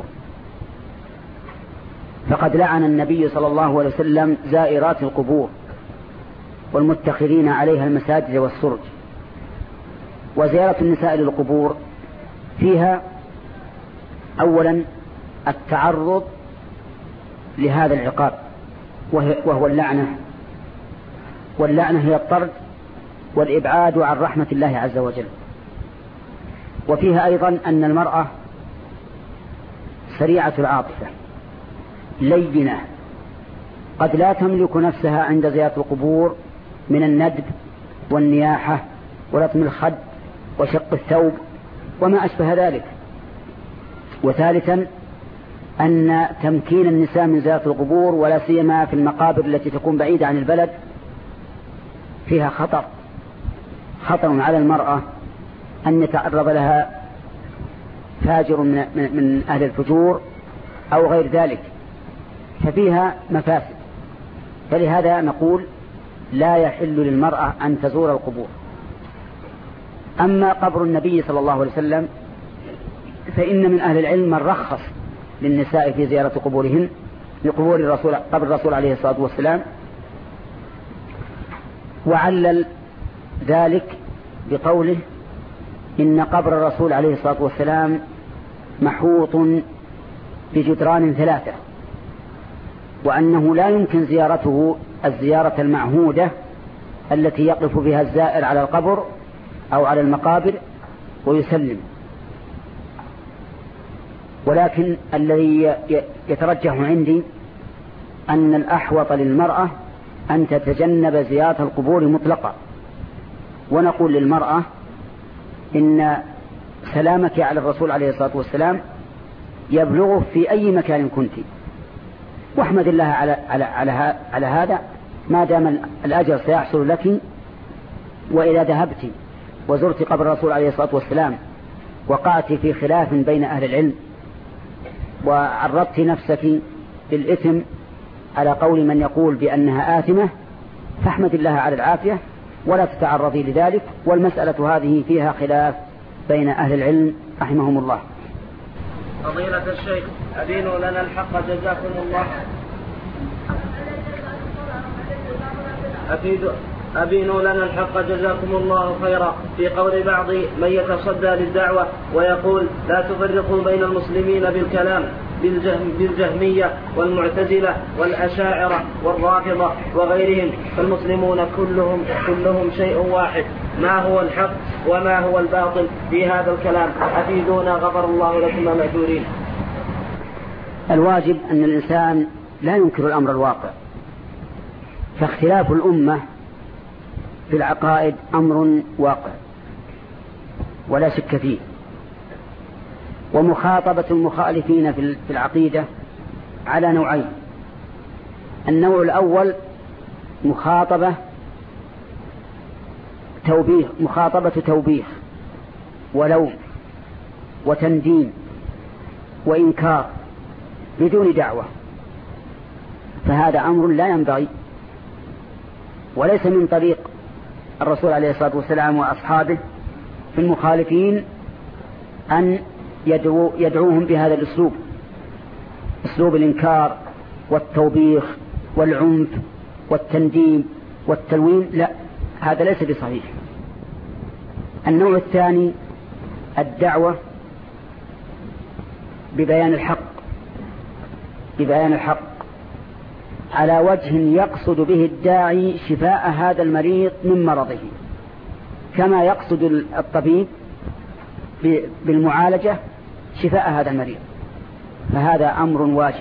فقد لعن النبي صلى الله عليه وسلم زائرات القبور والمتخذين عليها المساجد والسرج. وزيارة النساء للقبور فيها أولا التعرض لهذا العقاب وهو اللعنة، واللعنة هي الطرد والإبعاد عن رحمة الله عز وجل. وفيها أيضا أن المرأة سريعة العاطفة لينة، قد لا تملك نفسها عند زيارة القبور من الندب والنياحة ولطم الخد وشق الثوب وما أشبه ذلك. وثالثا أن تمكين النساء من زيارة القبور ولا سيما في المقابر التي تكون بعيدة عن البلد فيها خطر خطر على المرأة أن يتعرض لها فاجر من, من أهل الفجور أو غير ذلك، ففيها مفاسد. فلهذا نقول لا يحل للمرأة أن تزور القبور. أما قبر النبي صلى الله عليه وسلم فإن من أهل العلم من رخص للنساء في زيارة قبورهن لقبور الرسول قبر الرسول عليه الصلاة والسلام، وعلل ذلك بقوله إن قبر الرسول عليه الصلاة والسلام محوط بجدران ثلاثة، وأنه لا يمكن زيارته الزيارة المعهودة التي يقف بها الزائر على القبر أو على المقابر ويسلم، ولكن الذي يترجح عندي أن الأحوط للمرأة أن تتجنب زيارة القبور مطلقا. ونقول للمرأة إن سلامك على الرسول عليه الصلاة والسلام يبلغه في أي مكان كنت، واحمد الله على, على, على, على هذا ما دام الأجر سيحصل لك. وإذا ذهبت وزرت قبر الرسول عليه الصلاة والسلام وقعت في خلاف بين أهل العلم وعرضت نفسك للإثم على قول من يقول بأنها آثمة، فاحمد الله على العافية ولا تتعرضي لذلك. والمسألة هذه فيها خلاف بين أهل العلم رحمهم الله. فضيلة الشيخ أبينوا لنا الحق جزاكم الله أفيدوا أبينوا لنا الحق جزاكم الله خيرا في قول بعض من يتصدى للدعوة ويقول لا تفرقوا بين المسلمين بالكلام بالجهم بالجهمية والمعتزلة والأشاعرة والرافضة وغيرهم، فالمسلمون كلهم كلهم شيء واحد. ما هو الحق وما هو الباطل في هذا الكلام؟ أفيدونا غفر الله لكم مأجورين. الواجب أن الإنسان لا ينكر الأمر الواقع، فاختلاف الأمة في العقائد أمر واقع ولا شك فيه. ومخاطبة المخالفين في العقيدة على نوعين: النوع الأول مخاطبة توبيخ مخاطبة توبيخ ولوم وتنديم وإنكار بدون دعوة، فهذا أمر لا ينبغي، وليس من طريق الرسول عليه الصلاة والسلام وأصحابه في المخالفين أن يدعو يدعوهم بهذا الأسلوب، أسلوب الإنكار والتوبيخ والعنف والتنديم والتلوين، لا، هذا ليس بصحيح. النوع الثاني الدعوة ببيان الحق، ببيان الحق على وجه يقصد به الداعي شفاء هذا المريض من مرضه، كما يقصد الطبيب بالمعالجة شفاء هذا المريض، فهذا أمر واجب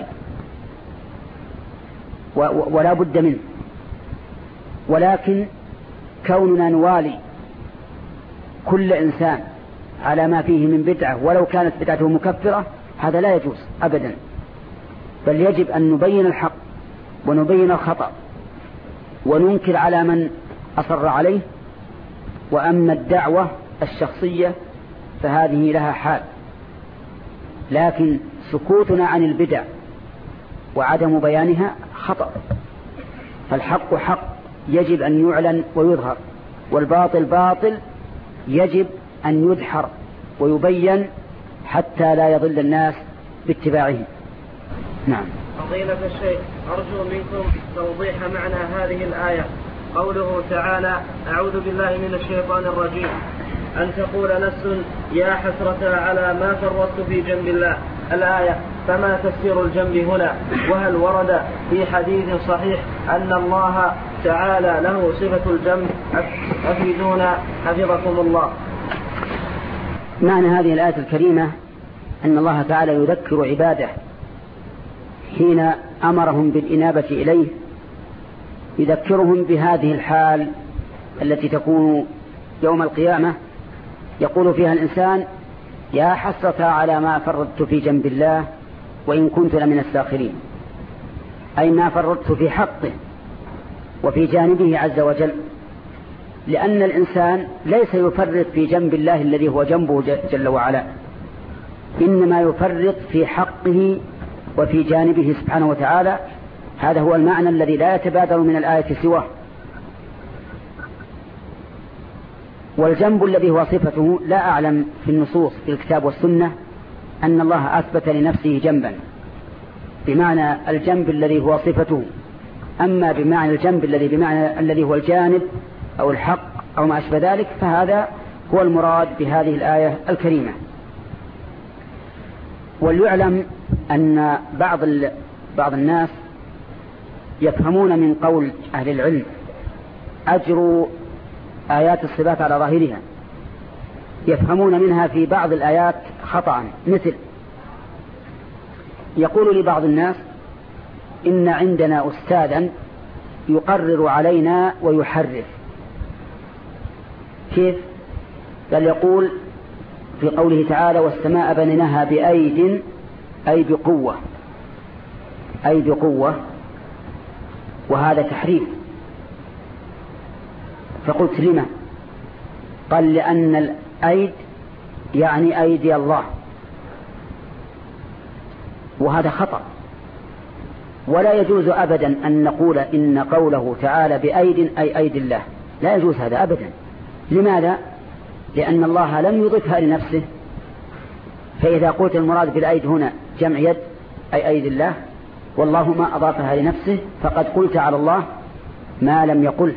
ولا بد منه. ولكن كوننا نوالي كل إنسان على ما فيه من بدعة ولو كانت بدعته مكفرة، هذا لا يجوز أبدا، بل يجب أن نبين الحق ونبين الخطأ وننكر على من أصر عليه. وأما الدعوة الشخصية فهذه لها حال، لكن سكوتنا عن البدع وعدم بيانها خطأ، فالحق حق يجب أن يعلن ويظهر، والباطل باطل يجب أن يدحر ويبين حتى لا يضل الناس باتباعه. نعم. فضيلة الشيخ، أرجو منكم توضيح معنى هذه الآية، قوله تعالى: أعوذ بالله من الشيطان الرجيم، أن تقول نفس يا حسرة على ما فرطت في جنب الله، الآية، فما تفسير الجنب هنا؟ وهل ورد في حديث صحيح أن الله تعالى له صفة الجنب؟ أفيدونا حفظكم الله. معنى هذه الآية الكريمة أن الله تعالى يذكر عباده حين أمرهم بالإنابة إليه، يذكرهم بهذه الحال التي تكون يوم القيامة، يقول فيها الإنسان: يا حسرة على ما فرطت في جنب الله وإن كنت لمن الساخرين، أي ما فرطت في حقه وفي جانبه عز وجل، لأن الإنسان ليس يفرط في جنب الله الذي هو جنبه جل وعلا، إنما يفرط في حقه وفي جانبه سبحانه وتعالى. هذا هو المعنى الذي لا يتبادر من الآية سواه. والجنب الذي هو صفته لا أعلم في النصوص في الكتاب والسنة أن الله أثبت لنفسه جنبا بمعنى الجنب الذي هو صفته، أما بمعنى الجنب الذي بمعنى الذي هو الجانب أو الحق أو ما أشبه ذلك، فهذا هو المراد بهذه الآية الكريمة. وليعلم أن بعض بعض الناس يفهمون من قول أهل العلم أجروا آيات الصفات على ظاهرها، يفهمون منها في بعض الآيات خطأ، مثل يقول لبعض الناس: إن عندنا أستاذا يقرر علينا ويحرف. كيف؟ بل يقول في قوله تعالى: والسماء بنيناها بأيد، أي بقوة، أي بقوة، وهذا تحريف. فقلت: لما؟ قال: لأن الأيد يعني أيدي الله، وهذا خطأ، ولا يجوز أبدا أن نقول إن قوله تعالى بأيد أي أيدي الله، لا يجوز هذا أبدا. لماذا؟ لأن الله لم يضفها لنفسه، فإذا قلت المراد بالأيد هنا جمع يد أي أيدي الله، والله ما أضافها لنفسه، فقد قلت على الله ما لم يقل.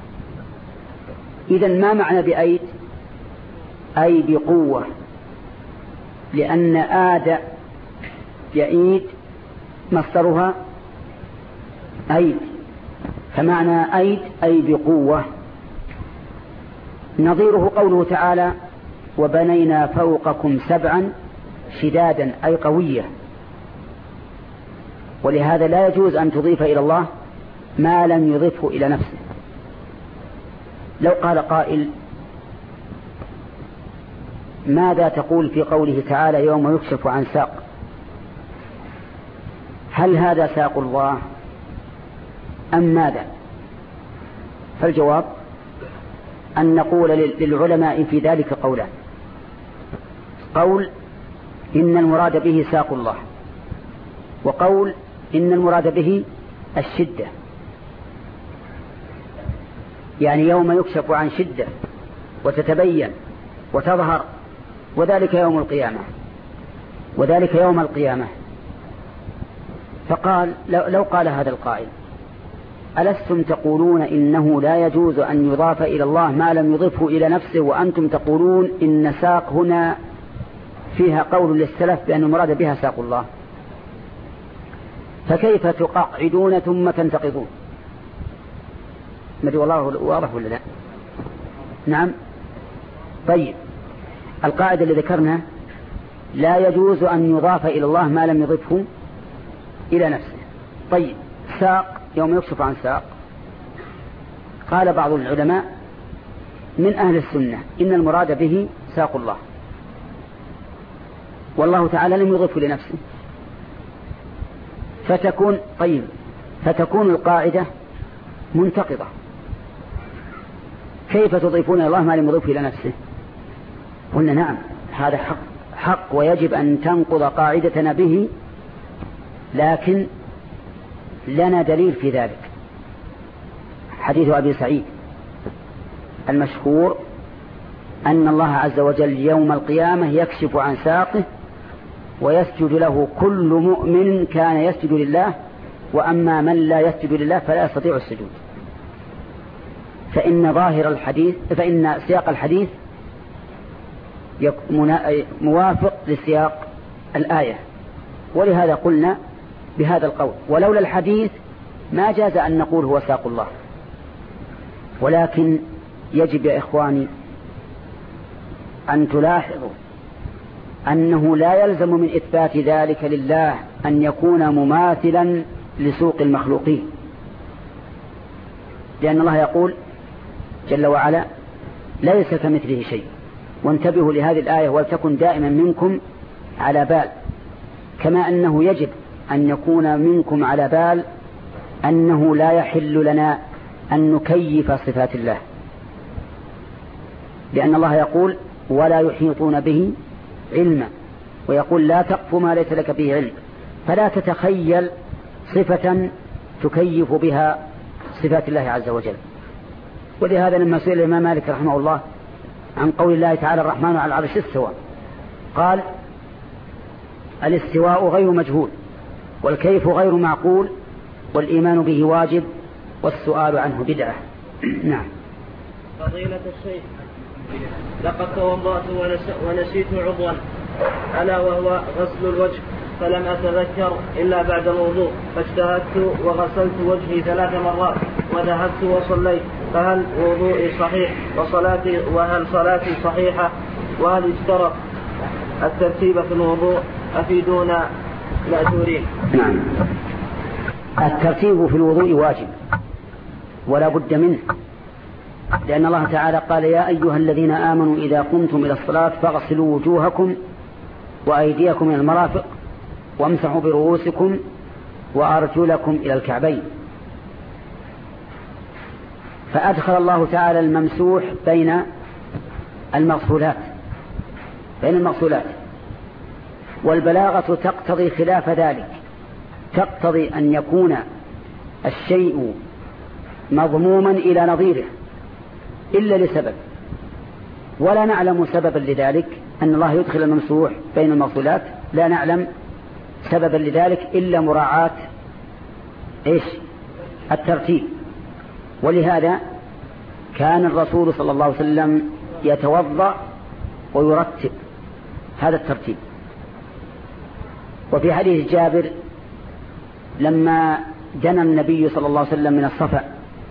إذن ما معنى بأيد؟ أي بقوة، لأن آد يأيد مصدرها أيد، فمعنى أيد أي بقوة. نظيره قوله تعالى: وبنينا فوقكم سبعا شدادا، أي قوية. ولهذا لا يجوز أن تضيف إلى الله ما لم يضفه إلى نفسه. لو قال قائل: ماذا تقول في قوله تعالى: يوم يكشف عن ساق؟ هل هذا ساق الله أم ماذا؟ فالجواب أن نقول للعلماء في ذلك قولان: قول إن المراد به ساق الله، وقول إن المراد به الشدة، يعني يوم يكشف عن شدة وتتبين وتظهر، وذلك يوم القيامة، وذلك يوم القيامة. فقال لو قال هذا القائل ألستم تقولون إنه لا يجوز أن يضاف إلى الله ما لم يضفه إلى نفسه، وأنتم تقولون إن ساق هنا فيها قول للسلف بأن المراد بها ساق الله، فكيف تقعدون ثم تنتقضون؟ مدي والله واضح ولا لا؟ نعم. طيب، القاعدة اللي ذكرنا لا يجوز أن يضاف إلى الله ما لم يضفه إلى نفسه. طيب، ساق يوم يكشف عن ساق، قال بعض العلماء من أهل السنة إن المراد به ساق الله، والله تعالى لم يضفه لنفسه، فتكون طيب فتكون القاعدة منتقضة. كيف تضيفون إلى الله ما لم يضفه إلى نفسه؟ قلنا نعم، هذا حق حق ويجب أن تنقض قاعدتنا به، لكن لنا دليل في ذلك. حديث أبي سعيد المشهور أن الله عز وجل يوم القيامة يكشف عن ساقه ويسجد له كل مؤمن كان يسجد لله، وأما من لا يسجد لله فلا يستطيع السجود. فإن ظاهر الحديث فإن سياق الحديث موافق لسياق الآية، ولهذا قلنا بهذا القول، ولولا الحديث ما جاز أن نقول هو ساق الله. ولكن يجب يا إخواني أن تلاحظوا أنه لا يلزم من إثبات ذلك لله أن يكون مماثلا لسوق المخلوقين، لأن الله يقول جل وعلا ليس كمثله شيء. وانتبهوا لهذه الآية ولتكن دائما منكم على بال، كما أنه يجب أن يكون منكم على بال أنه لا يحل لنا أن نكيف صفات الله، لأن الله يقول ولا يحيطون به علما، ويقول لا تقف ما ليس لك به علم، فلا تتخيل صفة تكيف بها صفات الله عز وجل. ولهذا لما سئل الإمام مالك رحمه الله عن قول الله تعالى الرحمن على العرش استوى، قال الاستواء غير مجهول، والكيف غير معقول، والإيمان به واجب، والسؤال عنه بدعة. نعم. فضيلة الشيخ، لقد توضأت ونسيت عضوا ألا وهو غسل الوجه، فلم أتذكر إلا بعد الوضوء، فاجتهدت وغسلت وجهي ثلاث مرات وذهبت وصليت، فهل وضوئي صحيح وصلاتي وهل صلاتي صحيحة؟ وهل اشترط الترتيب في الوضوء؟ أفيدونا مأجورين. نعم، الترتيب في الوضوء واجب ولا بد منه، لأن الله تعالى قال يا أيها الذين آمنوا إذا قمتم إلى الصلاة فاغسلوا وجوهكم وأيديكم إلى المرافق وامسحوا برؤوسكم وأرجلكم إلى الكعبين. فأدخل الله تعالى الممسوح بين المغسولات بين المغسولات والبلاغة تقتضي خلاف ذلك، تقتضي أن يكون الشيء مضموما إلى نظيره إلا لسبب، ولا نعلم سببا لذلك أن الله يدخل الممسوح بين المغسولات، لا نعلم سببا لذلك إلا مراعاة إيش؟ الترتيب. ولهذا كان الرسول صلى الله عليه وسلم يتوضأ ويرتب هذا الترتيب. وفي حديث جابر لما دنا النبي صلى الله عليه وسلم من الصفا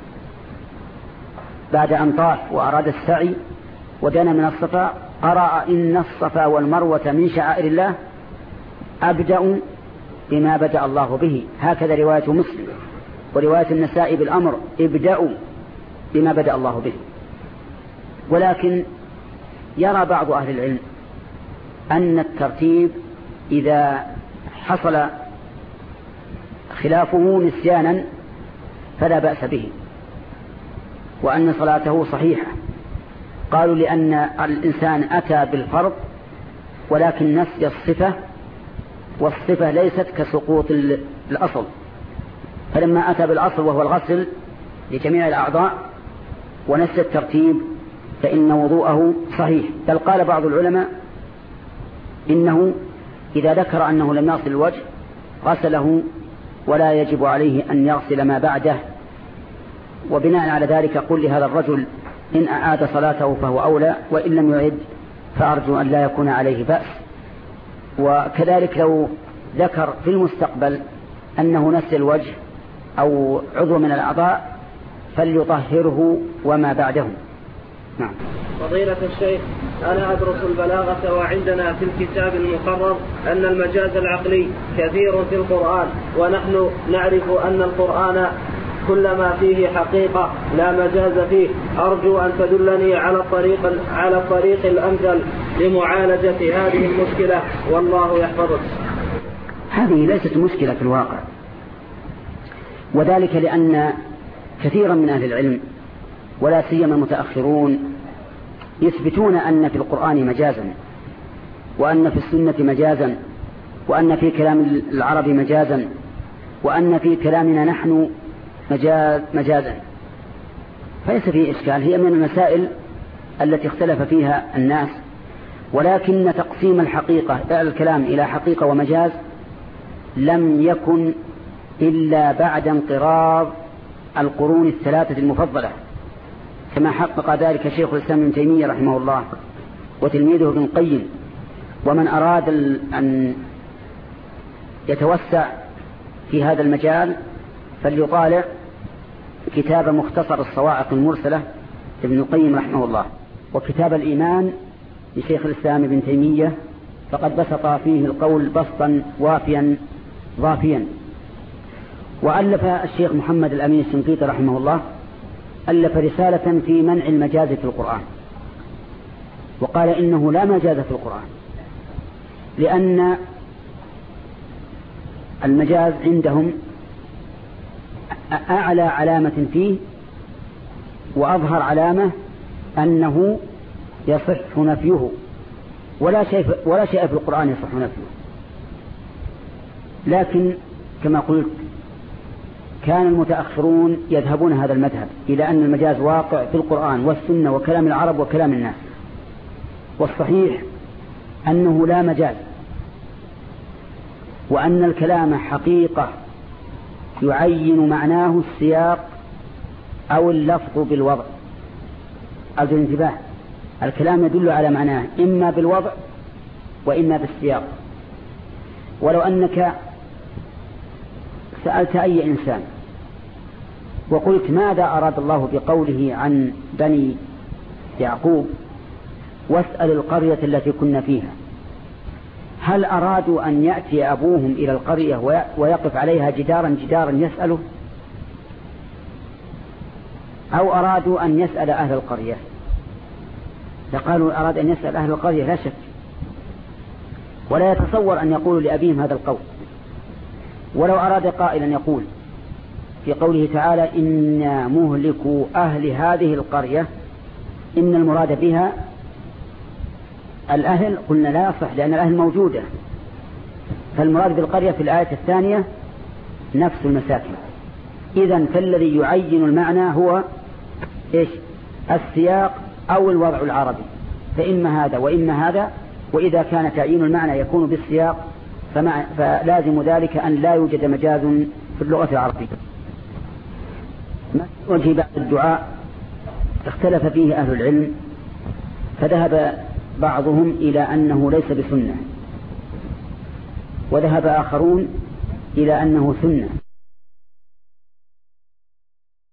بعد أن طاف وأراد السعي ودنا من الصفا، قرأ إن الصفا والمروة من شعائر الله أبدأ بما بدأ الله به، هكذا رواية مسلم، ورواية النسائي بالأمر ابدأوا بما بدأ الله به. ولكن يرى بعض أهل العلم أن الترتيب إذا حصل خلافه نسيانا فلا بأس به، وأن صلاته صحيحة. قالوا لأن الإنسان أتى بالفرض ولكن نسي الصفة، والصفة ليست كسقوط الأصل، فلما أتى بالأصل وهو الغسل لجميع الأعضاء ونسي الترتيب فإن وضوءه صحيح. بل قال بعض العلماء إنه إذا ذكر أنه لم يغسل الوجه غسله ولا يجب عليه أن يغسل ما بعده. وبناء على ذلك قل لهذا الرجل إن أعاد صلاته فهو أولى، وإن لم يعد فأرجو أن لا يكون عليه بأس. وكذلك لو ذكر في المستقبل أنه نسي الوجه أو عضو من الأعضاء فليطهره وما بعده. نعم. فضيلة الشيخ، أنا أدرس البلاغة، وعندنا في الكتاب المقرر أن المجاز العقلي كثير في القرآن، ونحن نعرف أن القرآن كلما فيه حقيقة لا مجاز فيه. أرجو أن تدلني على الطريق على الطريق الأمثل لمعالجة هذه المشكلة، والله يحفظك. هذه ليست مشكلة في الواقع، وذلك لأن كثيرا من أهل العلم ولا سيما المتأخرون يثبتون أن في القرآن مجازا، وأن في السنة مجازا، وأن في كلام العرب مجازا، وأن في كلامنا نحن مجاز مجازا، فليس فيه إشكال. هي من المسائل التي اختلف فيها الناس، ولكن تقسيم الحقيقة الكلام إلى حقيقة ومجاز لم يكن إلا بعد انقراض القرون الثلاثة المفضلة، كما حقق ذلك شيخ الإسلام ابن تيمية رحمه الله وتلميذه ابن القيم. ومن أراد أن يتوسع في هذا المجال فليطالع كتاب مختصر الصواعق المرسلة ابن القيم رحمه الله، وكتاب الإيمان لشيخ الإسلام ابن تيمية، فقد بسط فيه القول بسطا وافيا ضافيا. وألف الشيخ محمد الأمين الشنقيطي رحمه الله ألف رسالة في منع المجاز في القرآن، وقال إنه لا مجاز في القرآن، لأن المجاز عندهم أعلى علامة فيه وأظهر علامة أنه يصح نفيه، ولا شيء ولا شيء في القرآن يصح نفيه. لكن كما قلت كان المتأخرون يذهبون هذا المذهب إلى أن المجاز واقع في القرآن والسنة وكلام العرب وكلام الناس، والصحيح أنه لا مجاز، وأن الكلام حقيقة يعين معناه السياق أو اللفظ بالوضع. أرجو الانتباه، الكلام يدل على معناه إما بالوضع وإما بالسياق. ولو أنك سألت أي إنسان وقلت ماذا أراد الله بقوله عن بني يعقوب واسأل القرية التي كنا فيها، هل أرادوا أن يأتي أبوهم إلى القرية ويقف عليها جدارا جدارا يسأله، أو أرادوا أن يسأل أهل القرية؟ فقالوا أراد أن يسأل أهل القرية لا شك، ولا يتصور أن يقولوا لأبيهم هذا القول. ولو أراد قائلا يقول في قوله تعالى إنا مهلكوا أهل هذه القرية إن المراد بها الأهل، قلنا لا يصح لأن الأهل موجودة، فالمراد بالقرية في الآية الثانية نفس المساكن. إذن فالذي يعين المعنى هو إيش؟ السياق أو الوضع العربي، فإما هذا وإما هذا. وإذا كان تعيين المعنى يكون بالسياق فلازم ذلك أن لا يوجد مجاز في اللغة العربية. وجه بعد الدعاء اختلف فيه أهل العلم، فذهب بعضهم إلى أنه ليس بسنة، وذهب آخرون إلى أنه سنة.